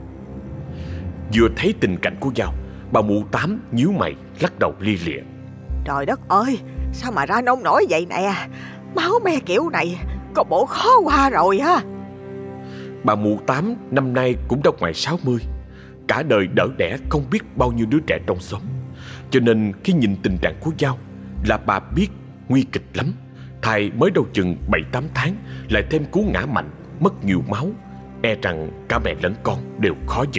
Vừa thấy tình cảnh của Dao, bà mụ Tám nhíu mày lắc đầu lia lịa. Trời đất ơi, sao mà ra nông nổi vậy nè. Máu me kiểu này có bộ khó qua rồi ha. Bà mụ Tám năm nay cũng đã ngoài sáu mươi, cả đời đỡ đẻ không biết bao nhiêu đứa trẻ trong xóm. Cho nên khi nhìn tình trạng của Dao là bà biết nguy kịch lắm. Thai mới đâu chừng bảy tám tháng, lại thêm cú ngã mạnh, mất nhiều máu, e rằng cả mẹ lẫn con đều khó giữ.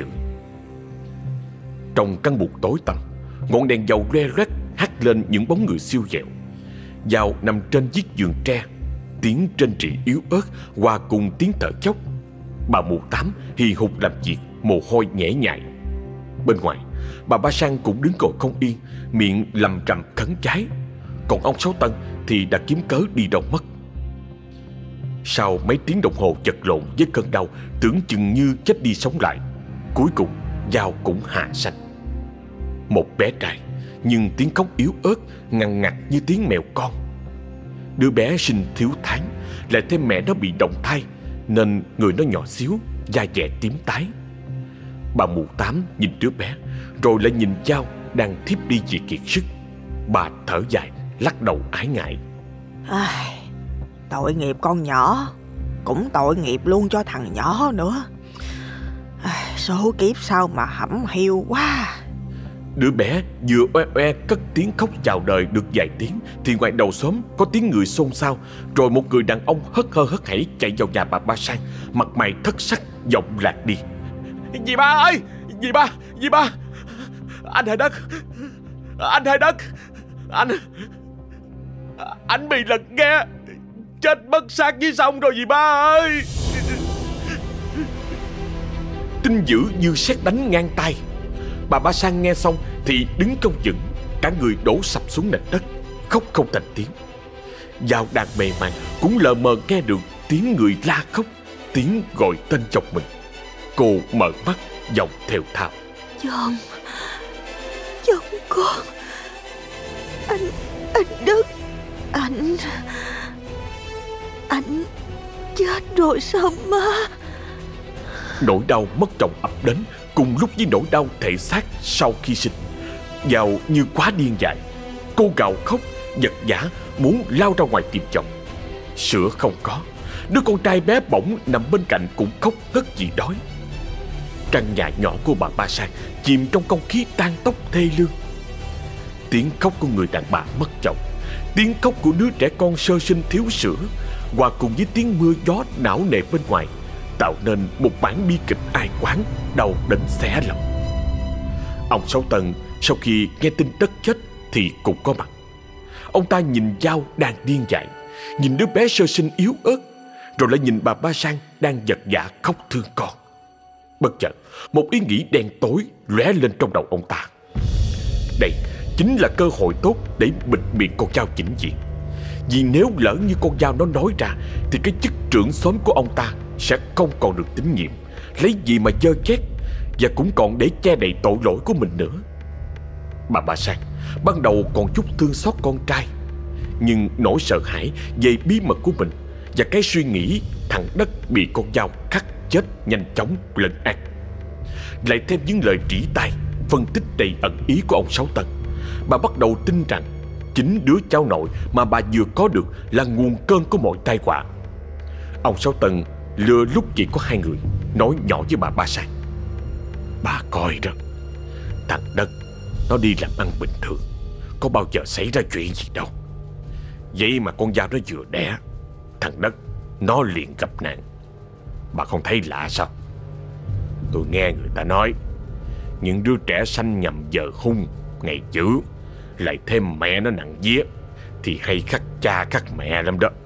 Trong căn buồng tối tăm, ngọn đèn dầu loe loét hắt lên những bóng người siêu dẹo. Dao nằm trên chiếc giường tre, tiếng rên rỉ yếu ớt hòa cùng tiếng thở dốc. Bà mụ Tám hì hục làm việc, mồ hôi nhễ nhại. Bên ngoài, bà Ba Sang cũng đứng ngồi không yên, miệng lầm rầm khấn vái. Còn ông Sáu Tân thì đã kiếm cớ đi đâu mất. Sau mấy tiếng đồng hồ vật lộn với cơn đau tưởng chừng như chết đi sống lại, cuối cùng Dao cũng hạ sanh. Một bé trai, nhưng tiếng khóc yếu ớt ngằn ngặt như tiếng mèo con. Đứa bé sinh thiếu tháng, lại thêm mẹ nó bị động thai, nên người nó nhỏ xíu, da dẻ tím tái. Bà mụ Tám nhìn đứa bé, rồi lại nhìn Dao đang thiếp đi vì kiệt sức. Bà thở dài, lắc đầu ái ngại. Ai, tội nghiệp con nhỏ, cũng tội nghiệp luôn cho thằng nhỏ nữa. Ai, số kiếp sao mà hẩm hiu quá. Đứa bé vừa oe oe cất tiếng khóc chào đời được vài tiếng, thì ngoài đầu xóm có tiếng người xôn xao. Rồi một người đàn ông hớt hơ hớt hảy chạy vào nhà bà Ba Sang, mặt mày thất sắc, giọng lạc đi. Dì ba ơi, dì ba, dì ba, anh Hai Đất, anh Hai Đất, anh Anh bị lật ghe, chết mất xác dưới sông rồi dì ba ơi. Tin dữ như sét đánh ngang tai. Bà Ba Sang nghe xong thì đứng không vững, cả người đổ sập xuống nền đất, khóc không thành tiếng. Dao đang mê man cũng lờ mờ nghe được tiếng người la khóc, tiếng gọi tên chồng mình. Cô mở mắt, giọng thều thào. Chồng, chồng con, anh, anh Đất, anh, anh chết rồi sao má? Nỗi đau mất chồng ập đến cùng lúc với nỗi đau thể xác sau khi sinh. Dao như quá điên dại, cô gào khóc, giật giã muốn lao ra ngoài tìm chồng. Sữa không có, Đứa con trai bé bỏng nằm bên cạnh cũng khóc ngất vì đói. Căn nhà nhỏ của bà Ba Sang chìm trong không khí tang tóc thê lương. Tiếng khóc của người đàn bà mất chồng, tiếng khóc của đứa trẻ con sơ sinh thiếu sữa, hòa cùng với tiếng mưa gió não nề bên ngoài, tạo nên một bản bi kịch ai oán đau đến xé lòng. Ông Sáu Tân sau khi nghe tin Tất chết thì cũng có mặt. Ông ta nhìn Giao đang điên dại, nhìn đứa bé sơ sinh yếu ớt, rồi lại nhìn bà Ba Sang đang vật vã khóc thương con. Bất chợt một ý nghĩ đen tối lóe lên trong đầu ông ta. Đây chính là cơ hội tốt để bịt miệng con Giao chỉnh diện. Vì nếu lỡ như con Giao nó nói ra thì cái chức trưởng xóm của ông ta sẽ không còn được tín nhiệm, lấy gì mà dơ chét, và cũng còn để che đậy tội lỗi của mình nữa. Bà Ba Sang ban đầu còn chút thương xót con trai, nhưng nỗi sợ hãi về bí mật của mình và cái suy nghĩ thằng Đất bị con Giao cắt chết nhanh chóng lấn át, lại thêm những lời trĩ tai phân tích đầy ẩn ý của ông Sáu Tân, bà bắt đầu tin rằng chính đứa cháu nội mà bà vừa có được là nguồn cơn của mọi tai họa. Ông Sáu Tân lừa lúc chỉ có hai người, nói nhỏ với bà Ba Sang: "Bà coi đó, thằng Đất nó đi làm ăn bình thường, có bao giờ xảy ra chuyện gì đâu. Vậy mà con Giao nó vừa đẻ, thằng Đất nó liền gặp nạn. Bà không thấy lạ sao? Tôi nghe người ta nói, những đứa trẻ sanh nhầm giờ hung, ngày dữ, lại thêm mẹ nó nặng vía, thì hay khắc cha khắc mẹ lắm đó."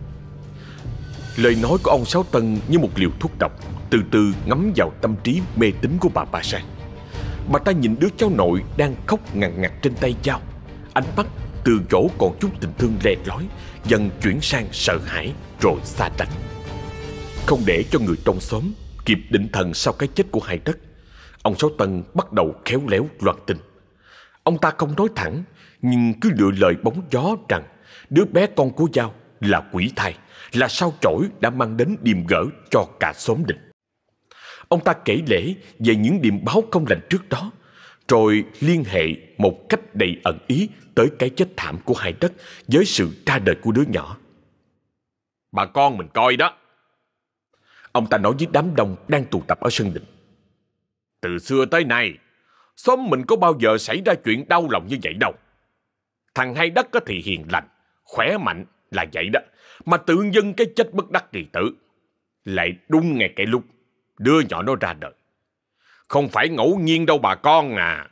Lời nói của ông Sáu Tân như một liều thuốc độc, từ từ ngấm vào tâm trí mê tín của bà Ba Sang. Bà ta nhìn đứa cháu nội đang khóc ngằn ngặt trên tay Giao, ánh mắt từ chỗ còn chút tình thương le lói dần chuyển sang sợ hãi rồi xa lánh. Không để cho người trong xóm kịp định thần sau cái chết của hai Đất, ông Sáu Tân bắt đầu khéo léo loan tin. Ông ta không nói thẳng, nhưng cứ lựa lời bóng gió rằng đứa bé con của Giao là quỷ thai, là sao chổi đã mang đến điềm gỡ cho cả xóm Định. Ông ta kể lể về những điềm báo không lành trước đó, rồi liên hệ một cách đầy ẩn ý tới cái chết thảm của hai Đất với sự ra đời của đứa nhỏ. "Bà con mình coi đó," ông ta nói với đám đông đang tụ tập ở sân Định. "Từ xưa tới nay, xóm mình có bao giờ xảy ra chuyện đau lòng như vậy đâu. Thằng hai Đất thì hiền lành, khỏe mạnh là vậy đó, mà tự dưng cái chết bất đắc kỳ tử. Lại đúng ngay cái lúc đứa nhỏ nó ra đời. Không phải ngẫu nhiên đâu bà con à."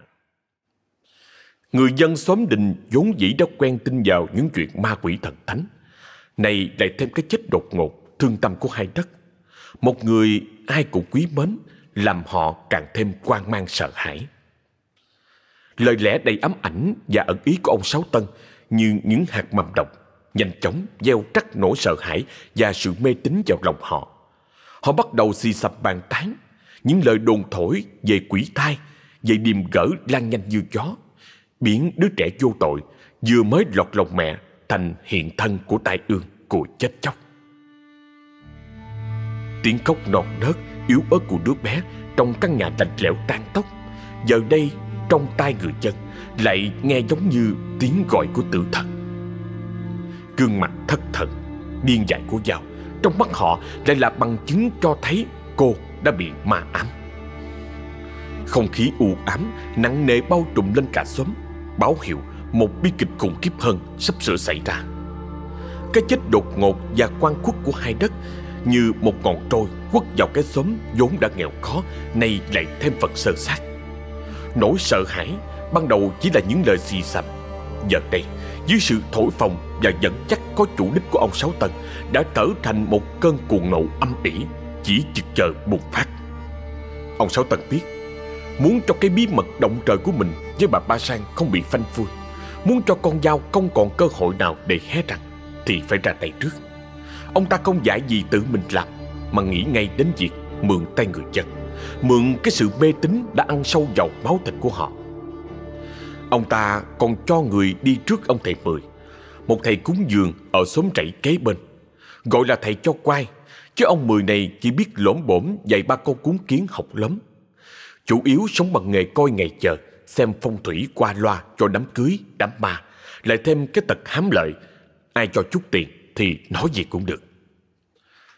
Người dân xóm Đình vốn dĩ đã quen tin vào những chuyện ma quỷ thần thánh, này lại thêm cái chết đột ngột thương tâm của hai Đất, một người ai cũng quý mến, làm họ càng thêm hoang mang sợ hãi. Lời lẽ đầy ám ảnh và ẩn ý của ông Sáu Tân như những hạt mầm độc, nhanh chóng gieo rắc nỗi sợ hãi và sự mê tín vào lòng họ. Họ bắt đầu xì xầm bàn tán, những lời đồn thổi về quỷ thai, về điềm gỡ lan nhanh như gió, biến đứa trẻ vô tội vừa mới lọt lòng mẹ thành hiện thân của tai ương của chết chóc. Tiếng khóc non nớt yếu ớt của đứa bé trong căn nhà lạnh lẽo tan tóc, giờ đây trong tai người dân lại nghe giống như tiếng gọi của tử thần. Gương mặt thất thần, điên dại của Giao trong mắt họ lại là bằng chứng cho thấy cô đã bị ma ám. Không khí u ám nặng nề bao trùm lên cả xóm, báo hiệu một bi kịch khủng khiếp hơn sắp sửa xảy ra. Cái chết đột ngột và oan khuất của hai Đất như một ngọn trôi quất vào cái xóm vốn đã nghèo khó, nay lại thêm phần sơ sát. Nỗi sợ hãi ban đầu chỉ là những lời xì xầm, giờ đây dưới sự thổi phồng và dẫn chắc có chủ đích của ông Sáu Tân đã trở thành một cơn cuồng nộ âm ỉ, chỉ chực chờ bùng phát. Ông Sáu Tân biết, muốn cho cái bí mật động trời của mình với bà Ba Sang không bị phanh phui, muốn cho con Giao không còn cơ hội nào để hé răng, thì phải ra tay trước. Ông ta không dại gì tự mình làm, mà nghĩ ngay đến việc mượn tay người dân, mượn cái sự mê tín đã ăn sâu vào máu thịt của họ. Ông ta còn cho người đi trước ông thầy Mười, một thầy cúng dường ở xóm rẫy kế bên, gọi là thầy cho quai, chứ ông Mười này chỉ biết lổm bổm dạy ba con cúng kiến học lắm. Chủ yếu sống bằng nghề coi ngày chờ, xem phong thủy qua loa cho đám cưới, đám ma, lại thêm cái tật hám lợi, ai cho chút tiền thì nói gì cũng được.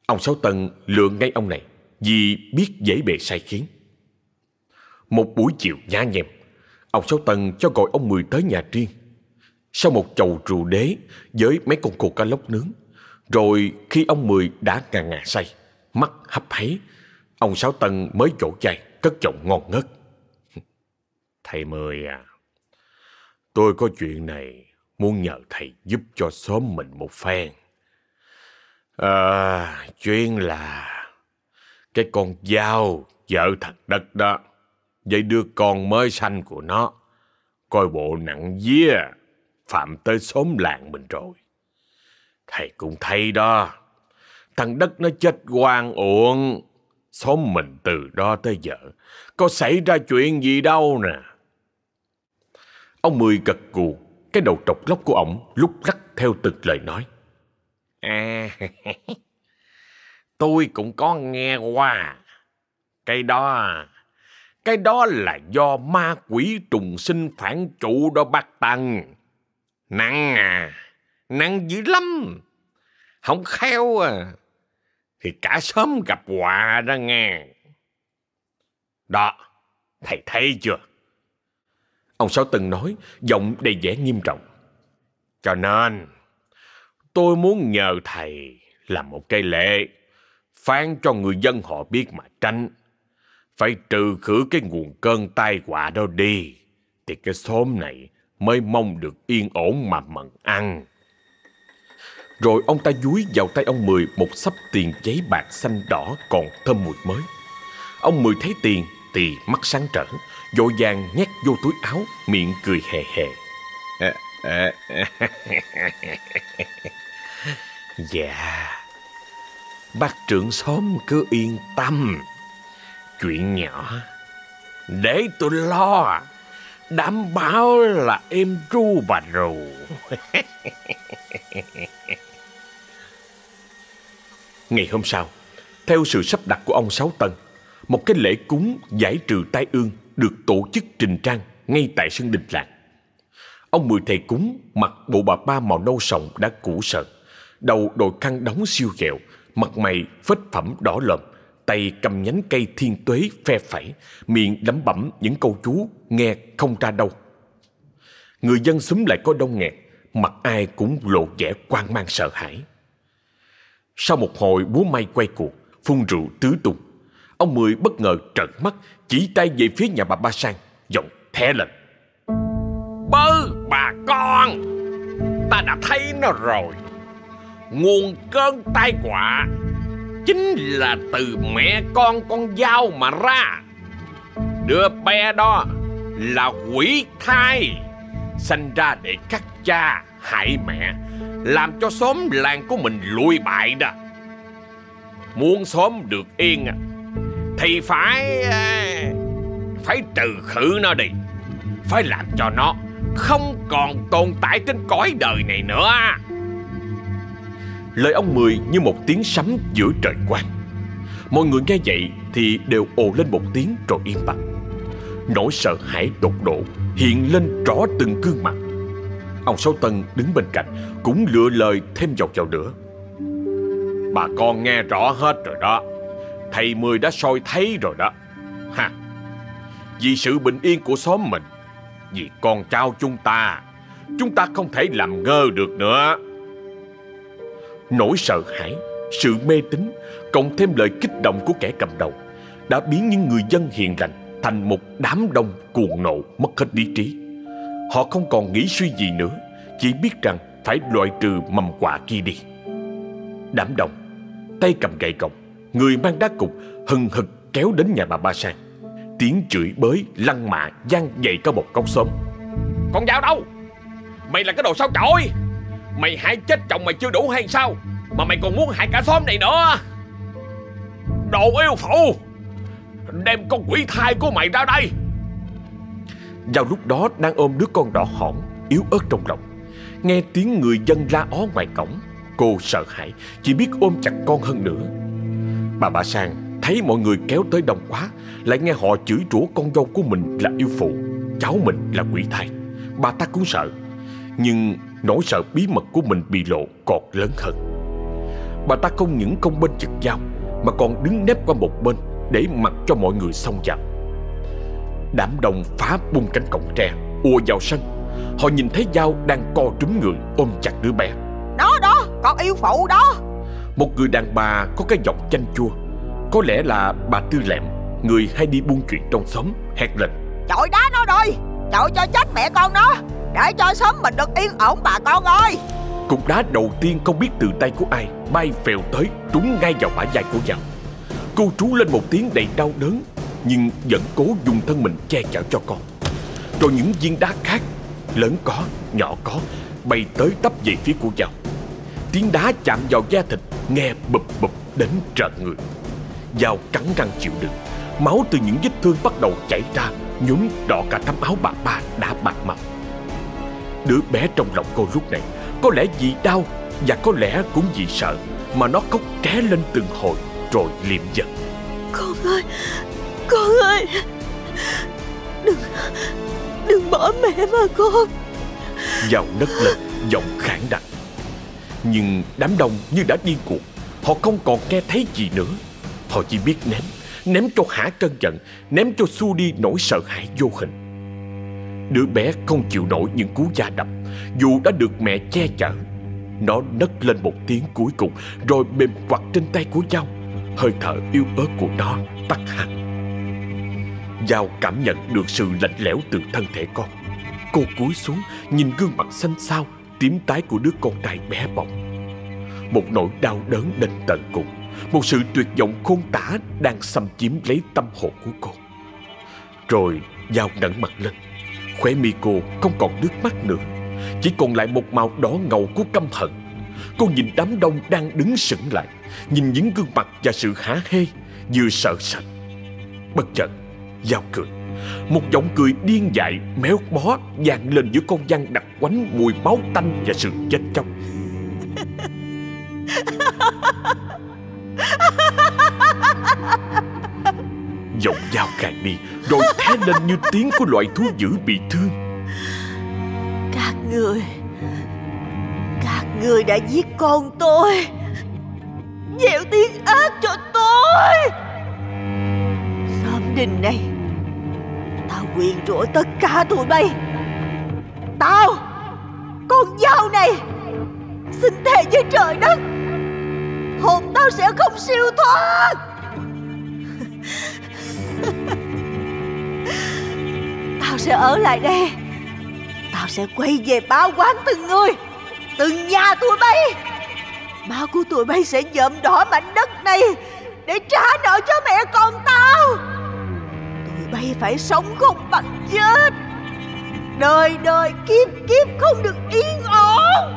Ông Sáu Tân lựa ngay ông này vì biết dễ bề sai khiến. Một buổi chiều nhá nhem, ông Sáu Tân cho gọi ông Mười tới nhà riêng. Sau một chầu rượu đế với mấy con cua cá lóc nướng, rồi khi ông Mười đã ngà ngà say, mắt hấp háy, ông Sáu Tân mới vỗ vai cất giọng ngon ngất: "Thầy Mười à, tôi có chuyện này muốn nhờ thầy giúp cho xóm mình một phen. À, chuyện là cái con Giao, vợ thằng Đất đó, với đứa con mới sanh của nó, coi bộ nặng vía phạm tới xóm làng mình rồi. Thầy cũng thấy đó, thằng Đất nó chết oan uổng, xóm mình từ đó tới giờ có xảy ra chuyện gì đâu nè." Ông Mười gật gù, cái đầu trọc lóc của ổng lúc lắc theo từng lời nói: "À, tôi cũng có nghe qua. Cái đó, cái đó là do ma quỷ trùng sinh phản trụ đó bác Tăng. Nặng à, nặng dữ lắm. Không khéo à, thì cả xóm gặp họa đó nghe. Đó, thầy thấy chưa?" Ông Sáu Tân nói, giọng đầy vẻ nghiêm trọng: "Cho nên tôi muốn nhờ thầy làm một cái lễ, phán cho người dân họ biết mà tránh. Phải trừ khử cái nguồn cơn tai họa đó đi, thì cái xóm này mới mong được yên ổn mà mần ăn." Rồi ông ta dúi vào tay ông Mười một xấp tiền giấy bạc xanh đỏ còn thơm mùi mới. Ông Mười thấy tiền thì mắt sáng trở, vội vàng nhét vô túi áo, miệng cười hề hề: "Dạ, bác trưởng xóm cứ yên tâm. Chuyện nhỏ để tôi lo, đảm bảo là êm ru bà rù." Ngày hôm sau, theo sự sắp đặt của ông Sáu Tân, một cái lễ cúng giải trừ tai ương được tổ chức trình trang ngay tại sân đình làng. Ông Mười thầy cúng mặc bộ bà ba màu nâu sậm đã cũ sợn, đầu đội khăn đóng siêu ghẹo, mặt mày phết phẩm đỏ lòm, tay cầm nhánh cây thiên tuế phe phẩy, miệng lẩm bẩm những câu chú nghe không ra đâu. Người dân xúm lại có đông nghẹt, mặt ai cũng lộ vẻ hoang mang sợ hãi. Sau một hồi búa may quay cuộc, phun rượu tứ tung, ông Mười bất ngờ trợn mắt, chỉ tay về phía nhà bà Ba Sang, giọng thét lên: "Bớ bà con, ta đã thấy nó rồi. Nguồn cơn tai họa chính là từ mẹ con con Giao mà ra. Đứa bé đó là quỷ thai, sanh ra để cắt cha hại mẹ, làm cho xóm làng của mình lụi bại đó. Muốn xóm được yên thì phải phải trừ khử nó đi, phải làm cho nó không còn tồn tại trên cõi đời này nữa." Lời ông Mười như một tiếng sấm giữa trời quang. Mọi người nghe vậy thì đều ồ lên một tiếng rồi im bặt. Nỗi sợ hãi tột độ hiện lên rõ từng gương mặt. Ông Sáu Tân đứng bên cạnh cũng lựa lời thêm vào vào nữa: "Bà con nghe rõ hết rồi đó, thầy Mười đã soi thấy rồi đó ha. Vì sự bình yên của xóm mình, vì con cháu chúng ta, chúng ta không thể làm ngơ được nữa." Nỗi sợ hãi, sự mê tín cộng thêm lời kích động của kẻ cầm đầu đã biến những người dân hiền lành thành một đám đông cuồng nộ mất hết lý trí. Họ không còn nghĩ suy gì nữa, chỉ biết rằng phải loại trừ mầm họa kia đi. Đám đông, tay cầm gậy gộc, người mang đá cục hừng hực kéo đến nhà bà Ba Sang. Tiếng chửi bới lăng mạ vang dậy cả một góc xóm: "Con Giao đâu? Mày là cái đồ sao chổi! Mày hại chết chồng mày chưa đủ hay sao, mà mày còn muốn hại cả xóm này nữa? Đồ yêu phụ! Đem con quỷ thai của mày ra đây!" Vào lúc đó đang ôm đứa con đỏ hỏn yếu ớt trong lòng, nghe tiếng người dân la ó ngoài cổng, cô sợ hãi chỉ biết ôm chặt con hơn nữa. Bà Ba Sang thấy mọi người kéo tới đông quá, lại nghe họ chửi rủa con dâu của mình là yêu phụ, cháu mình là quỷ thai. Bà ta cũng sợ, nhưng nỗi sợ bí mật của mình bị lộ còn lớn hơn. bà ta không những không bên giật dao mà còn đứng nép qua một bên để mặc cho mọi người xông vào. Đám đông phá bung cánh cổng tre, ùa vào sân. Họ nhìn thấy Dao đang co trúm người ôm chặt đứa bé. Đó đó, con yêu phụ đó. Một người đàn bà có cái giọng chanh chua, có lẽ là bà Tư Lẹm, người hay đi buôn chuyện trong xóm, hét lên: Chọi đá nó rồi, chọi cho chết mẹ con nó, để cho xóm mình được yên ổn bà con ơi. Cục đá đầu tiên không biết từ tay của ai bay phèo tới, trúng ngay vào bả vai của Dao. Cô trú lên một tiếng đầy đau đớn, nhưng vẫn cố dùng thân mình che chở cho con. Rồi những viên đá khác, lớn có, nhỏ có, bay tới tấp về phía của Dao. Tiếng đá chạm vào da thịt nghe bụp bụp đến trợn người. Dao cắn răng chịu đựng. Máu từ những vết thương bắt đầu chảy ra, nhuốm đỏ cả tấm áo bà ba đã bạc màu. Đứa bé trong lòng cô lúc này, có lẽ vì đau và có lẽ cũng vì sợ, mà nó khóc tré lên từng hồi rồi liệm dần. Con ơi, con ơi, đừng, đừng bỏ mẹ mà con. Dao nấc lên, giọng khản đặc. Nhưng đám đông như đã điên cuồng. Họ không còn nghe thấy gì nữa. Họ chỉ biết ném, ném cho hả cơn giận, ném cho xua đi nỗi sợ hãi vô hình. Đứa bé không chịu nổi những cú va đập, dù đã được mẹ che chở. Nó nấc lên một tiếng cuối cùng, rồi mềm quặt trên tay của Dao. Hơi thở yếu ớt của nó tắt hẳn. Dao cảm nhận được sự lạnh lẽo từ thân thể con. Cô cúi xuống, nhìn gương mặt xanh xao, tím tái của đứa con trai bé bỏng. Một nỗi đau đớn đến tận cùng, một sự tuyệt vọng khôn tả đang xâm chiếm lấy tâm hồn của cô. Rồi Dao ngẩng mặt lên. Khóe mi cô không còn nước mắt nữa, chỉ còn lại một màu đỏ ngầu của căm hận. Cô nhìn đám đông đang đứng sững lại, nhìn những gương mặt và sự hả hê, vừa sợ sệt. Bất chợt Dao cười, một giọng cười điên dại, méo mó vang lên giữa con văn đặc quánh mùi máu tanh và sự chết chóc. Giọng Dao càng đi, rồi thét lên như tiếng của loài thú dữ bị thương. Các người, các người đã giết con tôi, gieo tiếng ác cho tôi. Xóm đình này, tao quyền rủa tất cả tụi bay. Tao, con Dao này, xin thề với trời đất, hồn tao sẽ không siêu thoát. Tao sẽ ở lại đây. Tao sẽ quay về báo quán từng người, từng nhà tụi bay. Máu của tụi bay sẽ nhuộm đỏ mảnh đất này để trả nợ cho mẹ con tao. Tụi bay phải sống không bằng chết, đời đời kiếp kiếp không được yên ổn.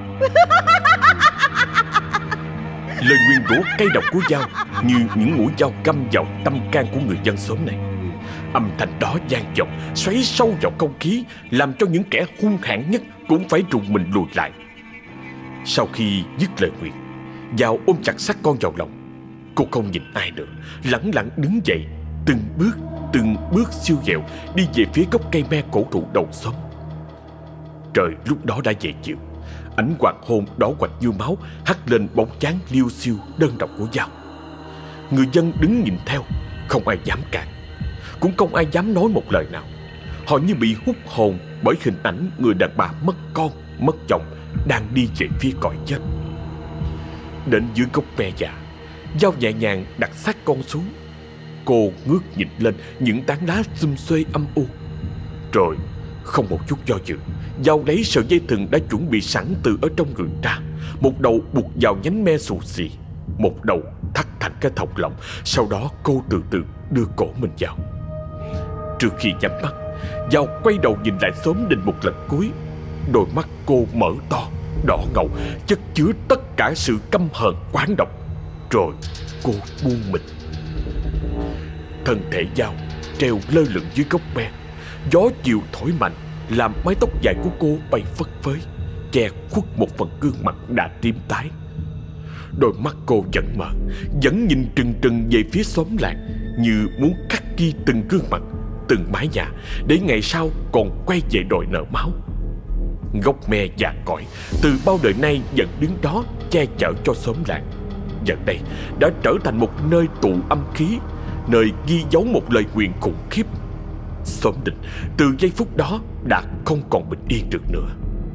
Lời nguyền rủa cay độc của Dao như những mũi dao găm vào tâm can của người dân xóm này. Âm thanh đó vang vọng, xoáy sâu vào không khí, làm cho những kẻ hung hãn nhất cũng phải rùng mình lùi lại. Sau khi dứt lời nguyền, Dao ôm chặt xác con vào lòng. Cô không nhìn ai nữa, lẳng lặng đứng dậy, từng bước, từng bước siêu vẹo đi về phía gốc cây me cổ thụ đầu xóm. Trời lúc đó đã về chiều. Ánh hoàng hôn đỏ quạch như máu hắt lên bóng dáng liêu xiêu đơn độc của Dao. Người dân đứng nhìn theo, không ai dám cản, cũng không ai dám nói một lời nào. Họ như bị hút hồn bởi hình ảnh người đàn bà mất con, mất chồng đang đi về phía cõi chết. Đến dưới gốc me già, Dao nhẹ nhàng đặt xác con xuống. Cô ngước nhìn lên những tán lá xum xuê âm u. Rồi không một chút do dự, Dao lấy sợi dây thừng đã chuẩn bị sẵn từ ở trong người ra. Một đầu buộc vào nhánh me xù xì, một đầu thắt thành cái thòng lọng. Sau đó cô từ từ đưa cổ mình vào. Trước khi nhắm mắt, Dao quay đầu nhìn lại xóm đình một lần cuối. Đôi mắt cô mở to, đỏ ngầu, chất chứa tất cả sự căm hờn oán độc. Rồi cô buông mình. Thân thể Dao treo lơ lửng dưới gốc me. Gió chiều thổi mạnh làm mái tóc dài của cô bay phất phới, che khuất một phần gương mặt đã tím tái. Đôi mắt cô vẫn mở, vẫn nhìn trừng trừng về phía xóm làng, như muốn khắc ghi từng gương mặt, từng mái nhà, để ngày sau còn quay về đòi nợ máu. Gốc me già cỗi từ bao đời nay vẫn đứng đó che chở cho xóm làng. giờ đây đã trở thành một nơi tụ âm khí, nơi ghi dấu một lời nguyền khủng khiếp. Xóm Định từ giây phút đó đã không còn bình yên được nữa.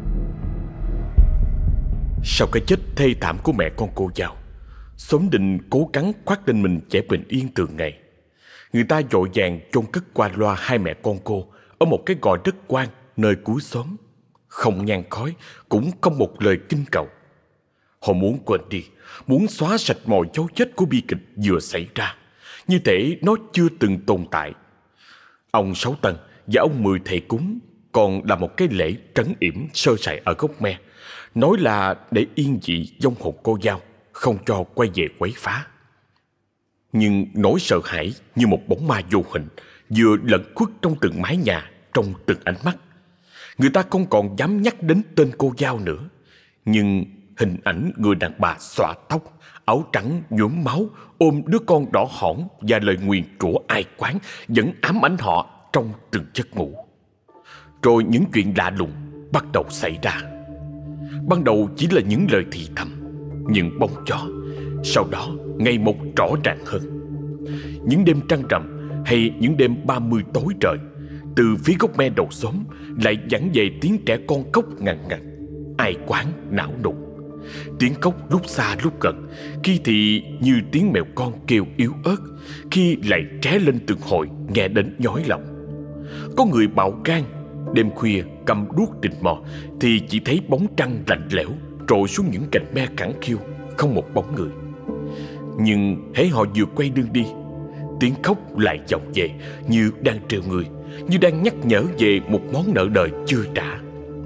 Sau cái chết thê thảm của mẹ con cô Giao, xóm Định cố gắng khoác lên mình vẻ bình yên thường ngày. Người ta vội vàng chôn cất qua loa hai mẹ con cô ở một cái gò đất quan nơi cuối xóm. Không nhang khói, cũng không một lời kinh cầu. Họ muốn quên đi, muốn xóa sạch mọi dấu vết của bi kịch vừa xảy ra, như thể nó chưa từng tồn tại. Ông Sáu Tân và ông Mười thầy cúng còn là một cái lễ trấn yểm sơ sài ở gốc me, nói là để yên dị vong hồn cô Giao, không cho quay về quấy phá. Nhưng nỗi sợ hãi như một bóng ma vô hình vừa lẩn khuất trong từng mái nhà, trong từng ánh mắt. Người ta không còn dám nhắc đến tên cô Giao nữa, nhưng hình ảnh người đàn bà xõa tóc, áo trắng nhuốm máu, ôm đứa con đỏ hỏn và lời nguyền rủa ai quán vẫn ám ảnh họ trong từng giấc ngủ. Rồi những chuyện lạ lùng bắt đầu xảy ra. Ban đầu chỉ là những lời thì thầm, những bóng gió, sau đó ngày một rõ ràng hơn. Những đêm trăng rằm hay những đêm ba mươi tối trời, từ phía gốc me đầu xóm lại vẳng về tiếng trẻ con khóc ngằn ngặt, ai quán não nùng. Tiếng khóc lúc xa lúc gần, khi thì như tiếng mèo con kêu yếu ớt, khi lại tré lên từng hồi nghe đến nhói lòng. Có người bạo gan, đêm khuya cầm đuốc tìm mò thì chỉ thấy bóng trăng lạnh lẽo trội xuống những cành me khẳng khiu, không một bóng người. Nhưng hễ họ vừa quay lưng đi, tiếng khóc lại vọng về như đang trêu người, như đang nhắc nhở về một món nợ đời chưa trả.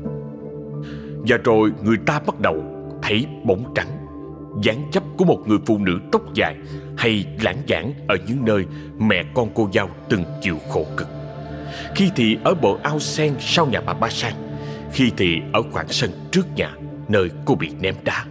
Và rồi người ta bắt đầu thấy bóng trắng, dáng dấp của một người phụ nữ tóc dài hay lãng vảng ở những nơi mẹ con cô Giao từng chịu khổ cực. Khi thì ở bờ ao sen sau nhà bà Ba Sang, khi thì ở khoảng sân trước nhà nơi cô bị ném đá.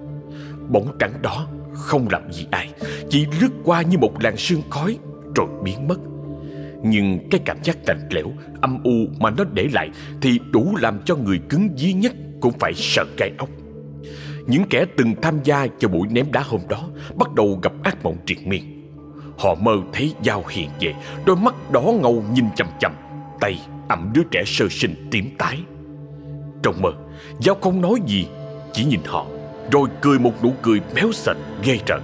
Bóng trắng đó không làm gì ai, chỉ lướt qua như một làn sương khói rồi biến mất. Nhưng cái cảm giác lạnh lẽo, âm u mà nó để lại thì đủ làm cho người cứng dí nhất cũng phải sợ gai ốc. Những kẻ từng tham gia cho buổi ném đá hôm đó bắt đầu gặp ác mộng triền miên. Họ mơ thấy Giao hiện về, đôi mắt đỏ ngầu nhìn chằm chằm, tay ẵm đứa trẻ sơ sinh tím tái. Trong mơ, Giao không nói gì, chỉ nhìn họ, rồi cười một nụ cười méo sệt ghê rợn.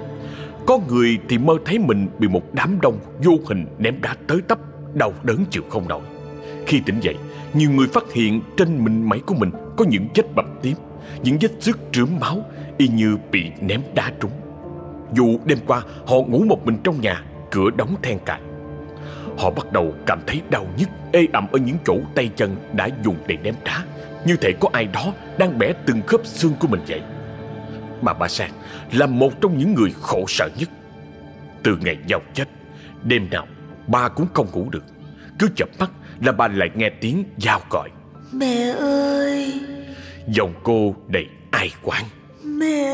Có người thì mơ thấy mình bị một đám đông vô hình ném đá tới tấp, đau đớn chịu không nổi. Khi tỉnh dậy, nhiều người phát hiện trên mình máy của mình có những vết bầm tím, những vết xước rướm máu, y như bị ném đá trúng. Dù đêm qua họ ngủ một mình trong nhà, cửa đóng then cài. Họ bắt đầu cảm thấy đau nhức, ê ẩm ở những chỗ tay chân đã dùng để ném đá, như thể có ai đó đang bẻ từng khớp xương của mình vậy. Bà Ba Sang là một trong những người khổ sở nhất. Từ ngày Giao chết, đêm nào bà cũng không ngủ được. Cứ chợp mắt là bà lại nghe tiếng Giao gọi: Mẹ ơi! Giọng cô đầy ai quán: Mẹ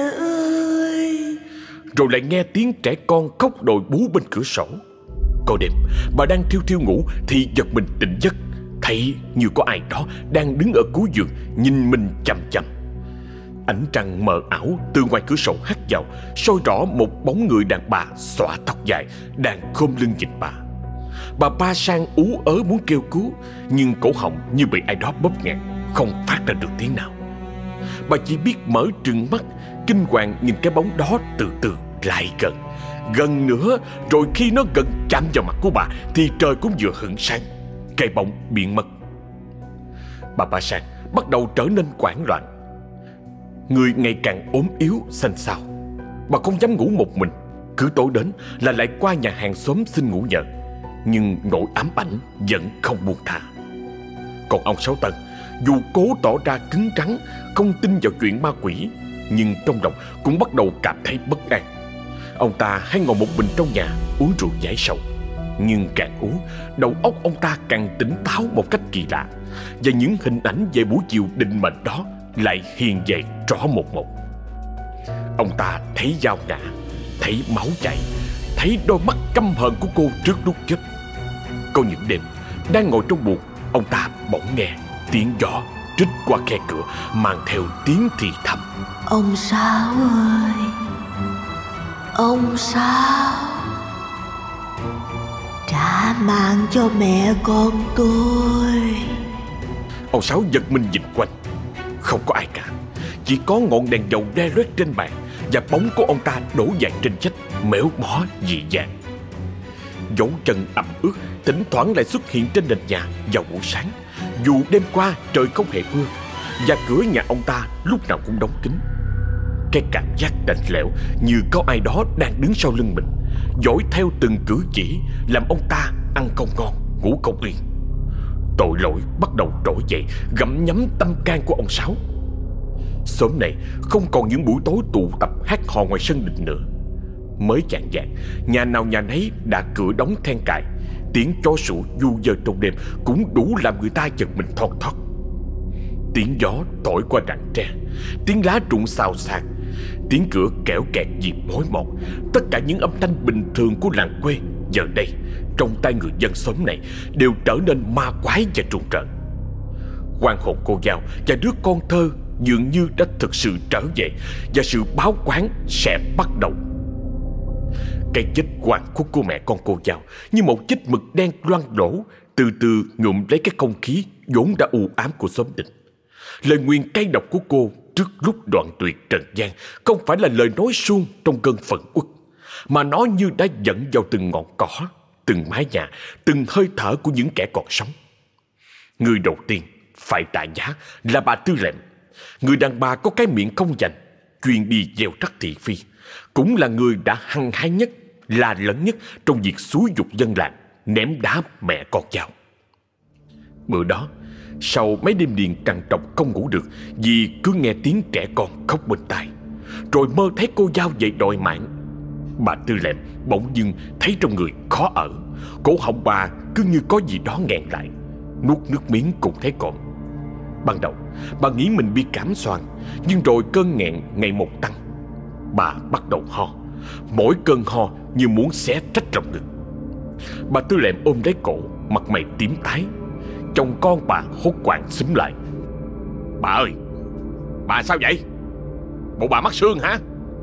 ơi! Rồi lại nghe tiếng trẻ con khóc đòi bú bên cửa sổ. Có đêm bà đang thiêu thiêu ngủ thì giật mình tỉnh giấc, thấy như có ai đó đang đứng ở cuối giường nhìn mình chằm chằm. Ánh trăng mờ ảo từ ngoài cửa sổ hắt vào, soi rõ một bóng người đàn bà xõa tóc dài đang khom lưng nhìn bà. Bà Ba Sang ú ớ muốn kêu cứu, nhưng cổ họng như bị ai đó bóp nghẹn, không phát ra được tiếng nào. Bà chỉ biết mở trừng mắt, kinh hoàng nhìn cái bóng đó từ từ lại gần, gần nữa. Rồi khi nó gần chạm vào mặt của bà thì trời cũng vừa hửng sáng, cái bóng biến mất. Bà Ba Sang bắt đầu trở nên hoảng loạn. Người ngày càng ốm yếu, xanh xao. Bà không dám ngủ một mình, cứ tối đến là lại qua nhà hàng xóm xin ngủ nhờ. Nhưng nỗi ám ảnh vẫn không buông thả. Còn ông Sáu Tân, dù cố tỏ ra cứng rắn, không tin vào chuyện ma quỷ, nhưng trong lòng cũng bắt đầu cảm thấy bất an. Ông ta hay ngồi một mình trong nhà uống rượu giải sầu. Nhưng càng uống, đầu óc ông ta càng tỉnh táo một cách kỳ lạ, và những hình ảnh về buổi chiều định mệnh đó lại hiện về rõ một một. Ông ta thấy Giao ngã, thấy máu chảy, thấy đôi mắt căm hờn của cô trước lúc chết. Có những đêm đang ngồi trong buồng, ông ta bỗng nghe tiếng gió trích qua khe cửa mang theo tiếng thì thầm: Ông Sáu ơi! Ông Sáu, trả mạng cho mẹ con tôi. Ông Sáu giật mình nhìn quanh. Không có ai cả, chỉ có ngọn đèn dầu đe loét trên bàn và bóng của ông ta đổ dài trên vách, méo mó dị dạng. Dấu chân ẩm ướt thỉnh thoảng lại xuất hiện trên nền nhà vào buổi sáng, dù đêm qua trời không hề mưa, và cửa nhà ông ta lúc nào cũng đóng kín. Cái cảm giác lạnh lẽo như có ai đó đang đứng sau lưng mình, dõi theo từng cử chỉ, làm ông ta ăn không ngon, ngủ không yên. Tội lỗi bắt đầu trỗi dậy, gặm nhấm tâm can của ông Sáu. Xóm này không còn những buổi tối tụ tập hát hò ngoài sân đình nữa. Mới chạng vạng, nhà nào nhà nấy đã cửa đóng then cài. Tiếng chó sủa du dơ trong đêm cũng đủ làm người ta giật mình thon thót. Tiếng gió thổi qua rặng tre, tiếng lá rụng xào xạc, tiếng cửa kẽo kẹt dịp mối mọt, tất cả những âm thanh bình thường của làng quê giờ đây trong tay người dân xóm này đều trở nên ma quái và trùng trợn. Oan hồn cô dao và đứa con thơ dường như đã thực sự trở về, và sự báo quán sẽ bắt đầu. Cái chết oan khuất của mẹ con cô dao như một vết mực đen loang lổ, từ từ nhuộm lấy cái không khí vốn đã u ám của xóm Đình. Lời nguyền cay độc của cô trước lúc đoạn tuyệt trần gian không phải là lời nói suông trong cơn phẫn uất, mà nó như đã dẫn vào từng ngọn cỏ, từng mái nhà, từng hơi thở của những kẻ còn sống. Người đầu tiên phải trả giá là bà Tư Lẹm, người đàn bà có cái miệng không dành, chuyên đi gieo rắc thị phi, cũng là người đã hăng hái nhất, là lớn nhất trong việc xúi giục dân làng ném đá mẹ con dao. Bữa đó, sau mấy đêm liền trằn trọc không ngủ được vì cứ nghe tiếng trẻ con khóc bên tai, rồi mơ thấy cô dao dậy đòi mạng, bà Tư Lẹm bỗng dưng thấy trong người khó ở, cổ họng bà cứ như có gì đó nghẹn lại, nuốt nước miếng cũng thấy cộm. Ban đầu bà nghĩ mình bị cảm xoang, nhưng rồi cơn nghẹn ngày một tăng. Bà bắt đầu ho, mỗi cơn ho như muốn xé rách lòng ngực. Bà Tư Lẹm ôm lấy cổ, mặt mày tím tái. Chồng con bà hốt hoảng xúm lại. Bà ơi, bà sao vậy? Bộ bà mắc sương hả?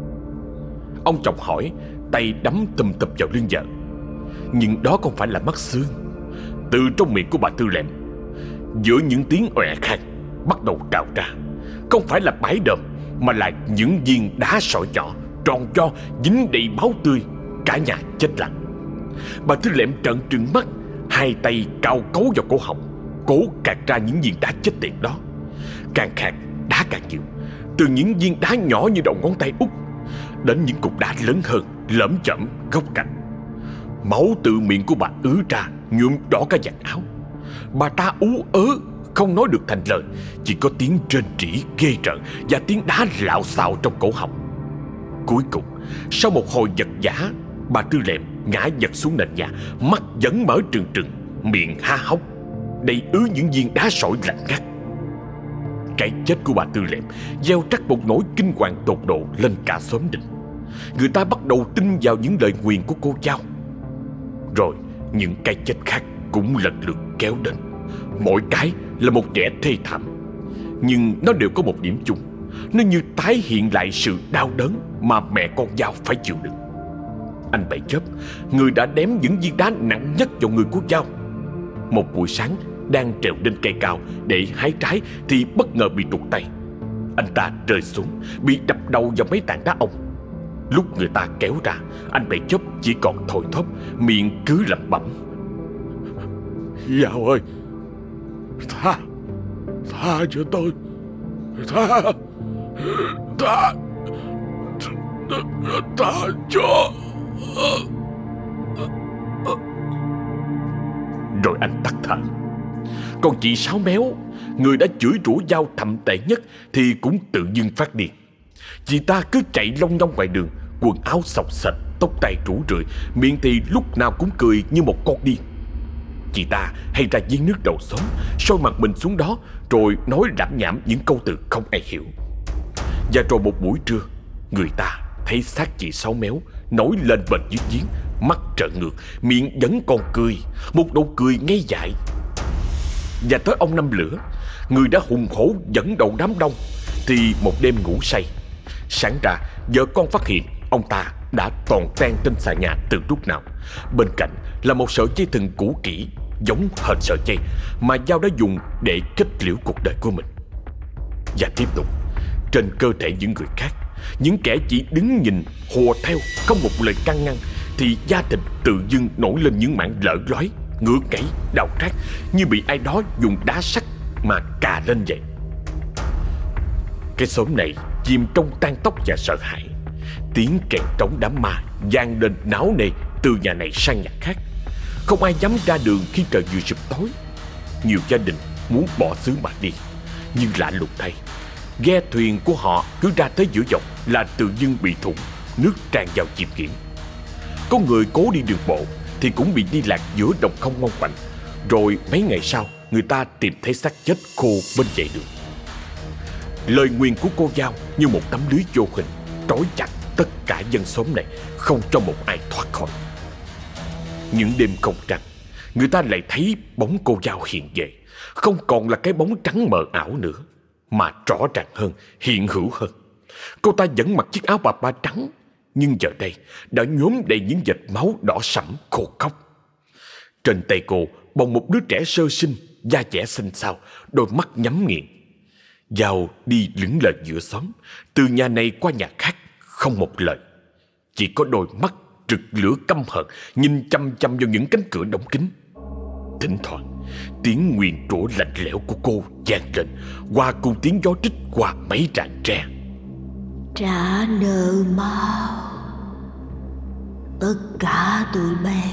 Ông chồng hỏi, tay đấm tùm tập vào lưng vợ. Nhưng đó không phải là mắc sương. Từ trong miệng của bà Tư Lẹm, giữa những tiếng ọe khang bắt đầu trào ra, không phải là bãi đờm, mà là những viên đá sỏi nhỏ, tròn vo, dính đầy máu tươi. Cả nhà chết lặng. Bà Tư Lẹm trợn trừng mắt, hai tay cào cấu vào cổ họng, cố gạt ra những viên đá chết tiệt đó. Càng khạc, đá càng nhiều, từ những viên đá nhỏ như đầu ngón tay út đến những cục đá lớn hơn, lởm chởm góc cạnh. Máu từ miệng của bà ứa ra, nhuộm đỏ cả vạt áo. Bà ta ú ớ, không nói được thành lời, chỉ có tiếng rên rỉ ghê rợn và tiếng đá lạo xạo trong cổ họng. Cuối cùng, sau một hồi giật giả, bà Tư Lẹm ngã giật xuống nền nhà, mắt vẫn mở trừng trừng, miệng há hốc, đầy ứ những viên đá sỏi lạnh ngắt. Cái chết của bà Tư Lẹm gieo rắc một nỗi kinh hoàng tột độ lên cả xóm Đình. Người ta bắt đầu tin vào những lời nguyền của cô dao. Rồi những cái chết khác cũng lần lượt kéo đến, mỗi cái là một vẻ thê thảm. Nhưng nó đều có một điểm chung, nó như tái hiện lại sự đau đớn mà mẹ con dao phải chịu đựng. Anh Bảy Chớp, người đã đếm những viên đá nặng nhất vào người của dao, một buổi sáng đang trèo lên cây cao để hái trái thì bất ngờ bị trục tay. Anh ta rơi xuống, bị đập đầu vào mấy tảng đá ông. Lúc người ta kéo ra, anh Bảy Chớp chỉ còn thoi thóp, miệng cứ lẩm bẩm: Dao ơi, tha, tha cho tôi, tha, tha, tha cho. Rồi anh tắt thở. Còn chị Sáu Méo, người đã chửi rủa dao thậm tệ nhất, thì cũng tự dưng phát điên. Chị ta cứ chạy long nhong ngoài đường, quần áo xộc xệch, tóc tai rủ rượi, miệng thì lúc nào cũng cười như một con điên. Chị ta hay ra giếng nước đầu xóm, soi mặt mình xuống đó, rồi nói lảm nhảm những câu từ không ai hiểu. Và rồi một buổi trưa, người ta thấy xác chị Sáu Méo nổi lên bệt dưới giếng, mắt trợn ngược, miệng vẫn còn cười, một nụ cười ngây dại. Và tới ông Năm Lửa, người đã hùng hổ dẫn đầu đám đông, thì một đêm ngủ say, sáng ra vợ con phát hiện ông ta đã toàn tan trên xà nhà từ lúc nào. Bên cạnh là một sợi dây thừng cũ kỹ, giống hệt sợi dây mà Giao đã dùng để kết liễu cuộc đời của mình. Và tiếp tục, trên cơ thể những người khác, những kẻ chỉ đứng nhìn hùa theo, không một lời can ngăn, thì da thịt tự dưng nổi lên những mảng lở lói, ngứa ngáy, đau rát, như bị ai đó dùng đá sắt mà cà lên vậy. Cái xóm này chìm trong tang tóc và sợ hãi. Tiếng kèn trống đám ma vang lên náo nề từ nhà này sang nhà khác. Không ai dám ra đường khi trời vừa sụp tối. Nhiều gia đình muốn bỏ xứ mà đi, nhưng lạ lùng thay, ghe thuyền của họ cứ ra tới giữa dòng là tự dưng bị thủng, nước tràn vào chìm nghỉm. Có người cố đi đường bộ thì cũng bị đi lạc giữa đồng không mong quạnh. Rồi mấy ngày sau, người ta tìm thấy xác chết khô bên vệ đường. Lời nguyền của cô Giao như một tấm lưới vô hình trói chặt tất cả dân xóm này, không cho một ai thoát khỏi. Những đêm không trăng, người ta lại thấy bóng cô Giao hiện về, không còn là cái bóng trắng mờ ảo nữa, mà rõ ràng hơn, hiện hữu hơn. Cô ta vẫn mặc chiếc áo bà ba trắng, nhưng giờ đây đã nhuốm đầy những vệt máu đỏ sẫm khô khốc. Trên tay cô bồng một đứa trẻ sơ sinh, da dẻ xanh xao, đôi mắt nhắm nghiền. Giao đi lững lờ giữa xóm, từ nhà này qua nhà khác, không một lời. Chỉ có đôi mắt rực lửa căm hận nhìn chăm chăm vào những cánh cửa đóng kín. Thỉnh thoảng, tiếng nguyền rủa lạnh lẽo của cô vang lên, hòa cùng tiếng gió trích qua mấy rạn tre. Trả nợ mau, tất cả tụi bay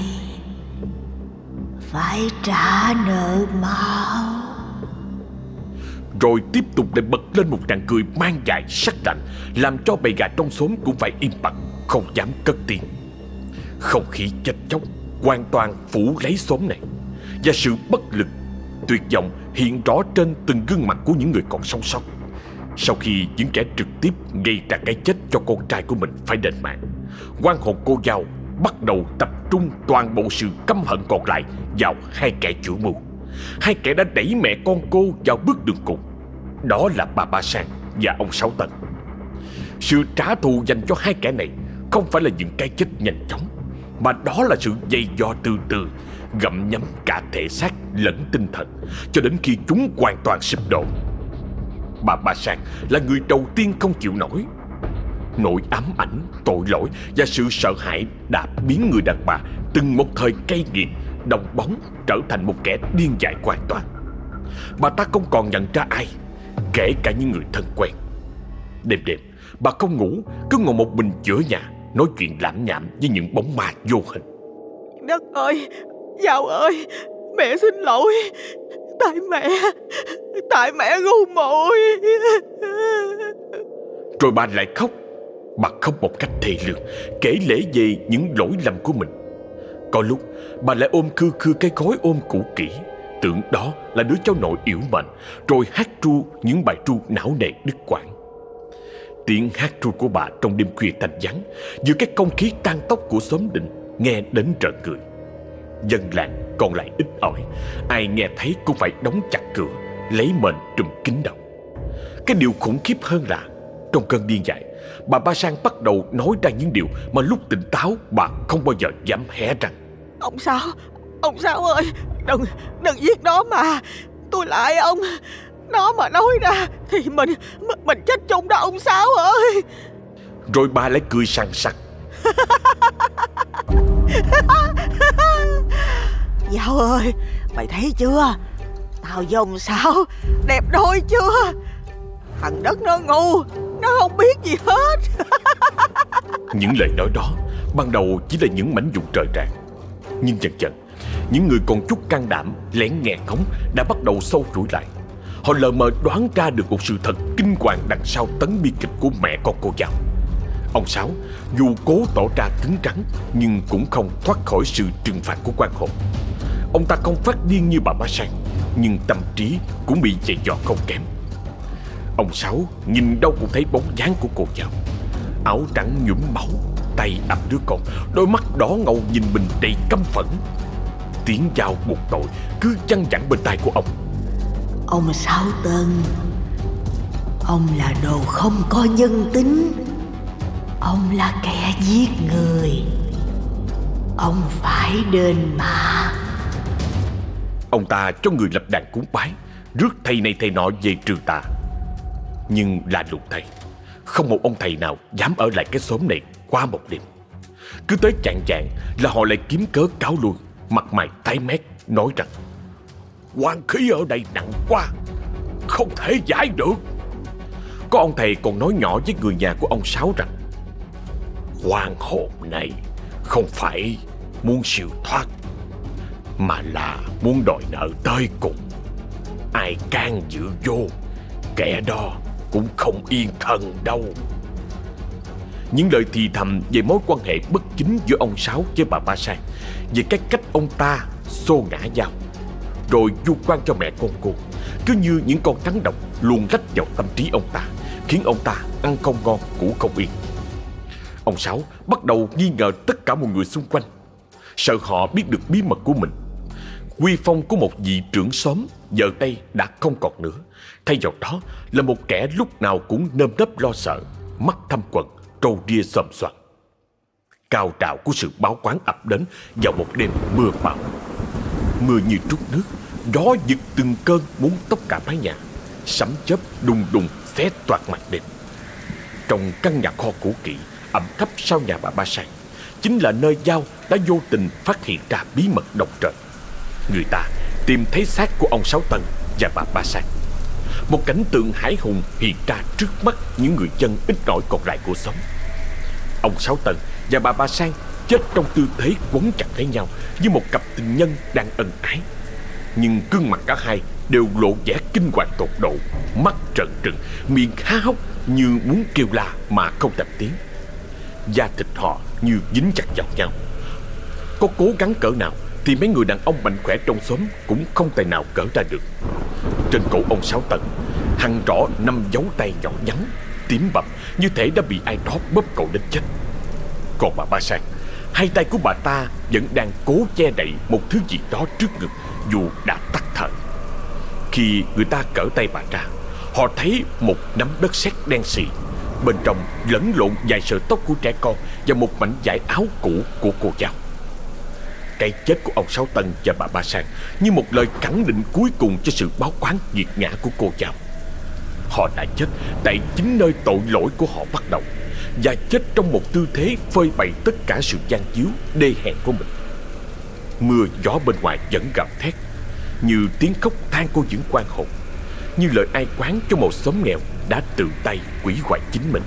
phải trả nợ mau. Rồi tiếp tục lại bật lên một tràng cười mang dại sắc lạnh, làm cho bầy gà trong xóm cũng phải im bặt, không dám cất tiếng. Không khí chết chóc hoàn toàn phủ lấy xóm này, và sự bất lực, tuyệt vọng hiện rõ trên từng gương mặt của những người còn sống sót. Sau khi những kẻ trực tiếp gây ra cái chết cho con trai của mình phải đền mạng, oan hồn cô Giao bắt đầu tập trung toàn bộ sự căm hận còn lại vào hai kẻ chủ mưu, hai kẻ đã đẩy mẹ con cô vào bước đường cùng. Đó là bà Ba Sang và ông Sáu Tần. Sự trả thù dành cho hai kẻ này không phải là những cái chết nhanh chóng, mà đó là sự dày dò từ từ, gặm nhấm cả thể xác lẫn tinh thần, cho đến khi chúng hoàn toàn sụp đổ. Bà Ba Sang là người đầu tiên không chịu nổi. Nỗi ám ảnh, tội lỗi và sự sợ hãi đã biến người đàn bà từng một thời cay nghiệt, đồng bóng, trở thành một kẻ điên dại hoàn toàn. Bà ta không còn nhận ra ai, kể cả những người thân quen. Đêm đêm, bà không ngủ, cứ ngồi một mình giữa nhà, nói chuyện lảm nhảm với những bóng ma vô hình. Đất ơi, Giao ơi, mẹ xin lỗi. Tại mẹ, tại mẹ ngu muội. Rồi bà lại khóc. Bà khóc một cách thê lương, kể lể về những lỗi lầm của mình. Có lúc bà lại ôm khư khư cái gối ôm cũ kỹ, tưởng đó là đứa cháu nội yểu mệnh, rồi hát ru những bài ru não nề đứt quãng. Tiếng hát ru của bà trong đêm khuya thanh vắng, giữa cái không khí tan tóc của xóm Định, nghe đến rợn người. Dân làng còn lại ít ỏi, ai nghe thấy cũng phải đóng chặt cửa, lấy mền trùm kín đầu. Cái điều khủng khiếp hơn là trong cơn điên dại, bà Ba Sang bắt đầu nói ra những điều mà lúc tỉnh táo bà không bao giờ dám hé răng. Ông Sáu, ông Sáu ơi, đừng, đừng giết nó mà. Tôi lại ông, nó mà nói ra thì mình, mình chết chung đó ông Sáu ơi. Rồi bà lại cười sằng sặc. Giao ơi, mày thấy chưa? Tao với ông Sáu đẹp đôi chưa? Thằng Đất nó ngu, nó không biết gì hết. Những lời nói đó ban đầu chỉ là những mảnh vụn rời rạc, nhưng dần dần những người còn chút can đảm lén nghe ngóng đã bắt đầu sâu chuỗi lại. Họ lờ mờ đoán ra được một sự thật kinh hoàng đằng sau tấn bi kịch của mẹ con cô Giao. Ông Sáu dù cố tỏ ra cứng rắn nhưng cũng không thoát khỏi sự trừng phạt của quan hồn. Ông ta không phát điên như bà Ba Sang, nhưng tâm trí cũng bị dày dò không kém. Ông Sáu nhìn đâu cũng thấy bóng dáng của cô Giao, áo trắng nhuốm máu, tay ẵm đứa con, đôi mắt đỏ ngầu nhìn mình đầy căm phẫn. Tiếng Giao buộc tội cứ văng vẳng bên tai của ông. Ông Sáu Tần, ông là đồ không có nhân tính. Ông là kẻ giết người, ông phải đền mạng. Ông ta cho người lập đàn cúng bái, rước thầy này thầy nọ về trừ tà. Nhưng lạ lùng thay, không một ông thầy nào dám ở lại cái xóm này qua một đêm. Cứ tới chạng vạng là họ lại kiếm cớ cáo lui, mặt mày tái mét, nói rằng oan khí ở đây nặng quá, không thể giải được. Có ông thầy còn nói nhỏ với người nhà của ông Sáu rằng oan hồn này không phải muốn siêu thoát, mà là muốn đòi nợ tới cùng. Ai can dự vô, kẻ đó cũng không yên thân đâu. Những lời thì thầm về mối quan hệ bất chính giữa ông Sáu với bà Ba Sang, về cái cách ông ta xô ngã Giao, rồi vu quan cho mẹ con cô, cứ như những con rắn độc luôn lách vào tâm trí ông ta, khiến ông ta ăn không ngon ngủ không yên. Ông Sáu bắt đầu nghi ngờ tất cả mọi người xung quanh, sợ họ biết được bí mật của mình. Uy phong của một vị trưởng xóm giờ đây đã không còn nữa, thay vào đó là một kẻ lúc nào cũng nơm nớp lo sợ, mắt thâm quầng, trâu ria xòm xoàm. Cao trào của sự báo quán ập đến vào một đêm mưa bão. Mưa như trút nước, gió giật từng cơn muốn tốc cả mái nhà, sấm chớp đùng đùng xé toạc mặt đêm. Trong căn nhà kho cũ kỹ ẩm thấp sau nhà bà Ba Sang, chính là nơi Giao đã vô tình phát hiện ra bí mật động trời. Người ta tìm thấy xác của ông Sáu Tân và bà Ba Sang. Một cảnh tượng hãi hùng hiện ra trước mắt những người dân ít ỏi còn lại của xóm. Ông Sáu Tân và bà Ba Sang chết trong tư thế quấn chặt lấy nhau như một cặp tình nhân đang ân ái. Nhưng gương mặt cả hai đều lộ vẻ kinh hoàng tột độ, mắt trợn trừng, miệng há hốc như muốn kêu la mà không thành tiếng. Da thịt họ như dính chặt vào nhau. Có cố gắng cỡ nào thì mấy người đàn ông mạnh khỏe trong xóm cũng không tài nào cỡ ra được. Trên cổ ông Sáu Tân hằn rõ năm dấu tay nhỏ nhắn, tím bầm, như thể đã bị ai đó bóp cậu đến chết. Còn bà Ba Sang, hai tay của bà ta vẫn đang cố che đậy một thứ gì đó trước ngực, dù đã tắt thở. Khi người ta cỡ tay bà ra, họ thấy một nắm đất sét đen xì, bên trong lẫn lộn vài sợi tóc của trẻ con và một mảnh vải áo cũ của cô Giao. Cái chết của ông Sáu Tân và bà Ba Sang như một lời khẳng định cuối cùng cho sự báo oán nghiệt ngã của cô Giao. Họ đã chết tại chính nơi tội lỗi của họ bắt đầu, và chết trong một tư thế phơi bày tất cả sự gian díu đê hèn của mình. Mưa gió bên ngoài vẫn gầm thét, như tiếng khóc than của những oan hồn, như lời ai oán cho một xóm nghèo đã tự tay hủy hoại chính mình.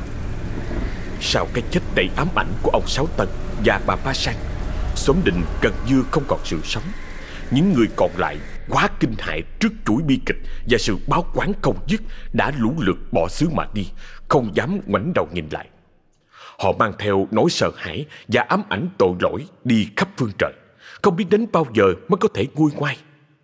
Sau cái chết đầy ám ảnh của ông Sáu Tân và bà Ba Sang, xóm Định gần như không còn sự sống. Những người còn lại quá kinh hãi trước chuỗi bi kịch và sự báo oán không dứt đã lũ lượt bỏ xứ mà đi, không dám ngoảnh đầu nhìn lại. Họ mang theo nỗi sợ hãi và ám ảnh tội lỗi đi khắp phương trời, không biết đến bao giờ mới có thể nguôi ngoai.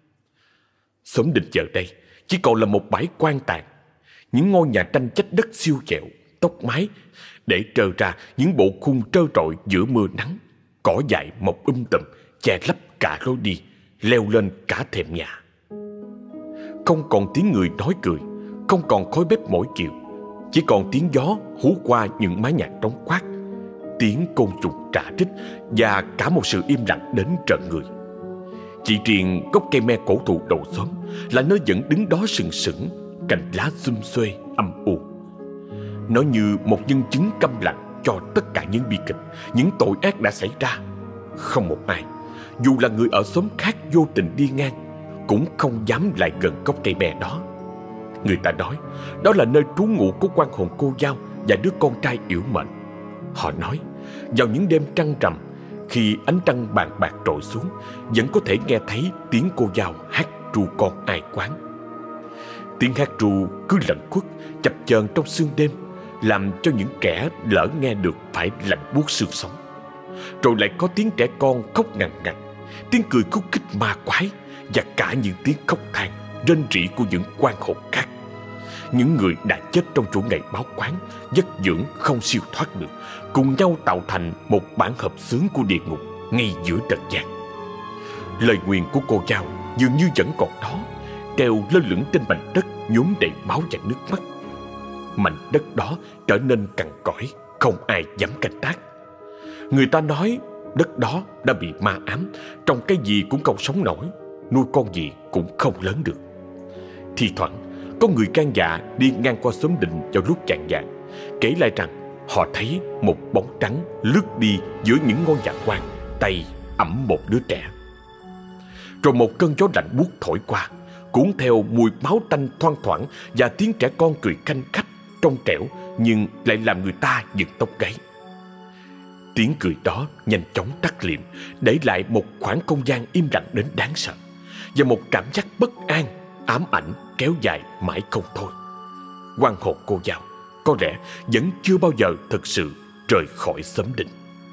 Xóm Định giờ đây chỉ còn là một bãi quan tàn, những ngôi nhà tranh chách đất siêu vẹo, tóc mái để trơ ra những bộ khung trơ trọi giữa mưa nắng, cỏ dại mọc um tùm che lấp cả lối đi, leo lên cả thềm nhà. Không còn tiếng người nói cười, không còn khói bếp mỗi chiều, chỉ còn tiếng gió hú qua những mái nhà trống quát, tiếng côn trùng rả rích và cả một sự im lặng đến trợn người. Chỉ riêng gốc cây me cổ thụ đầu xóm là nơi vẫn đứng đó sừng sững, cành lá xum xuê âm u. Nó như một nhân chứng câm lặng cho tất cả những bi kịch, những tội ác đã xảy ra. Không một ai, dù là người ở xóm khác vô tình đi ngang, cũng không dám lại gần gốc cây me đó. Người ta nói đó là nơi trú ngụ của quan hồn cô Giao và đứa con trai yểu mệnh. Họ nói vào những đêm trăng trầm, khi ánh trăng bàn bạc trội xuống, vẫn có thể nghe thấy tiếng cô Giao hát ru con ai quán. Tiếng hát ru cứ lẩn khuất chập chờn trong sương đêm, làm cho những kẻ lỡ nghe được phải lạnh buốt xương sống. Rồi lại có tiếng trẻ con khóc ngằn ngặt, tiếng cười khúc khích ma quái, và cả những tiếng khóc than rên rỉ của những oan hồn khác. Những người đã chết trong chỗ ngày báo quán, vất vưởng không siêu thoát được, cùng nhau tạo thành một bản hợp xướng của địa ngục ngay giữa trần gian. Lời nguyền của cô Giao dường như vẫn còn đó, treo lơ lửng trên mảnh đất nhuốm đầy máu và nước mắt. Mảnh đất đó trở nên cằn cõi, không ai dám canh tác. Người ta nói đất đó đã bị ma ám, trồng cái gì cũng không sống nổi, nuôi con gì cũng không lớn được. Thi thoảng có người can dạ đi ngang qua xóm Định vào lúc chạng vạng, kể lại rằng họ thấy một bóng trắng lướt đi giữa những ngôi nhà quan, tay ẵm một đứa trẻ. Rồi một cơn gió lạnh buốt thổi qua, cuốn theo mùi máu tanh thoang thoảng và tiếng trẻ con cười khanh khách trong trẻo, nhưng lại làm người ta dựng tóc gáy. Tiếng cười đó nhanh chóng tắt liệm, để lại một khoảng không gian im lặng đến đáng sợ, và một cảm giác bất an, ám ảnh kéo dài mãi không thôi. Oan hồn cô Dao có lẽ vẫn chưa bao giờ thực sự rời khỏi xóm Định.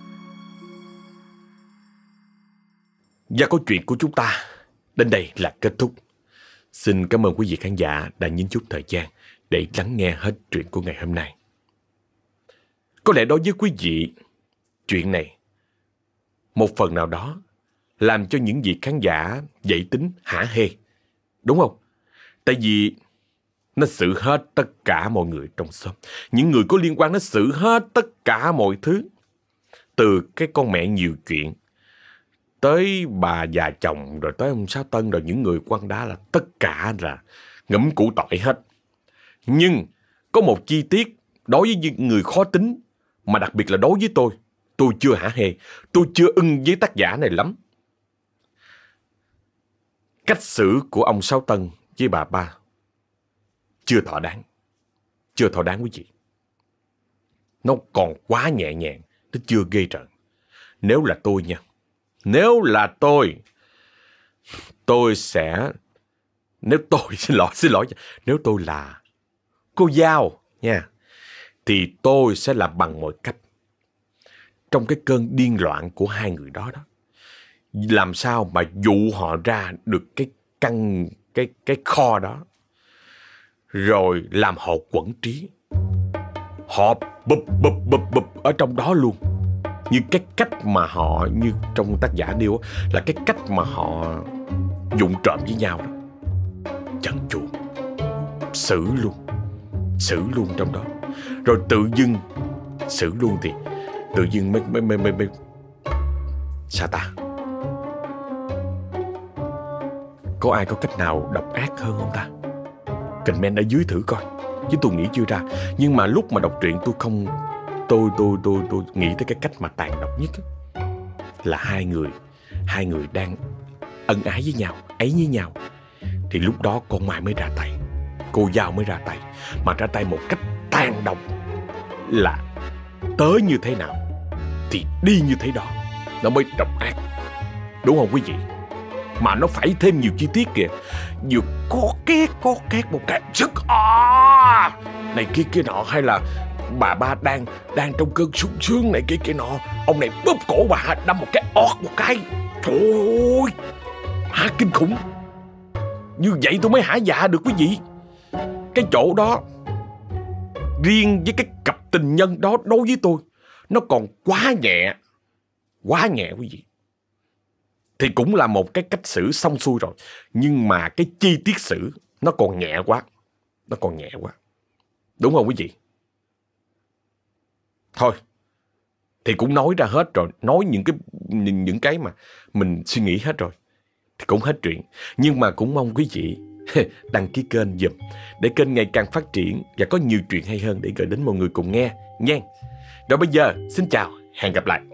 Và câu chuyện của chúng ta đến đây là kết thúc. Xin cảm ơn quý vị khán giả đã nhín chút thời gian để lắng nghe hết chuyện của ngày hôm nay. Có lẽ đối với quý vị, chuyện này một phần nào đó làm cho những vị khán giả dậy tính hả hê, đúng không? Tại vì nó xử hết tất cả mọi người trong xóm. Những người có liên quan nó xử hết tất cả mọi thứ. Từ cái con mẹ nhiều chuyện, tới bà già chồng, rồi tới ông Sáu Tân, rồi những người quăng đá, là tất cả là ngẫm củ tỏi hết. Nhưng có một chi tiết đối với những người khó tính, mà đặc biệt là đối với tôi, tôi chưa hả hê, tôi chưa ưng với tác giả này lắm. Cách xử của ông Sáu Tân với bà Ba chưa thỏa đáng. Chưa thỏa đáng quý vị. Nó còn quá nhẹ nhàng, nó chưa ghê rợn. Nếu là tôi nha, Nếu là tôi, tôi sẽ... Nếu tôi, xin lỗi, xin lỗi, nếu tôi là cô Dao nha, thì tôi sẽ làm bằng mọi cách. Trong cái cơn điên loạn của hai người đó đó, làm sao mà dụ họ ra được cái căn, cái, cái kho đó, rồi làm họ quẫn trí. Họ bụp bụp bụp bụp ở trong đó luôn. Như cái cách mà họ, như trong tác giả điêu, là cái cách mà họ vụng trộm với nhau đó. Chần chừ, xử luôn, xử luôn trong đó. Rồi tự dưng, xử luôn thì tự dưng mới, mới, mới, mới, mới sao ta? Có ai có cách nào độc ác hơn không ta? Comment ở dưới thử coi, chứ tôi nghĩ chưa ra. Nhưng mà lúc mà đọc truyện tôi không... Tôi, tôi, tôi, tôi nghĩ tới cái cách mà tàn độc nhất đó, là hai người, hai người đang ân ái với nhau, ấy với nhau. Thì lúc đó con Mai mới ra tay, cô Dao mới ra tay, mà ra tay một cách tàn độc, là tới như thế nào thì đi như thế đó. Nó mới độc ác, đúng không quý vị? Mà nó phải thêm nhiều chi tiết kìa. Vừa có két, có két một cái sức à, này kia kia nọ, hay là bà Ba đang đang trong cơn sung sướng này kia kia nọ, ông này bóp cổ bà, đâm một cái ọt một cái. Trời ơi, hả, kinh khủng. Như vậy tôi mới hả dạ được quý vị. Cái chỗ đó, riêng với cái cặp tình nhân đó, đối với tôi nó còn quá nhẹ, quá nhẹ quý vị. Thì cũng là một cái cách xử xong xuôi rồi, nhưng mà cái chi tiết xử nó còn nhẹ quá. Nó còn nhẹ quá, đúng không quý vị? Thôi, thì cũng nói ra hết rồi. Nói những cái những cái mà mình suy nghĩ hết rồi, thì cũng hết chuyện. Nhưng mà cũng mong quý vị đăng ký kênh giùm, để kênh ngày càng phát triển và có nhiều chuyện hay hơn để gửi đến mọi người cùng nghe nha. Rồi bây giờ, xin chào, hẹn gặp lại.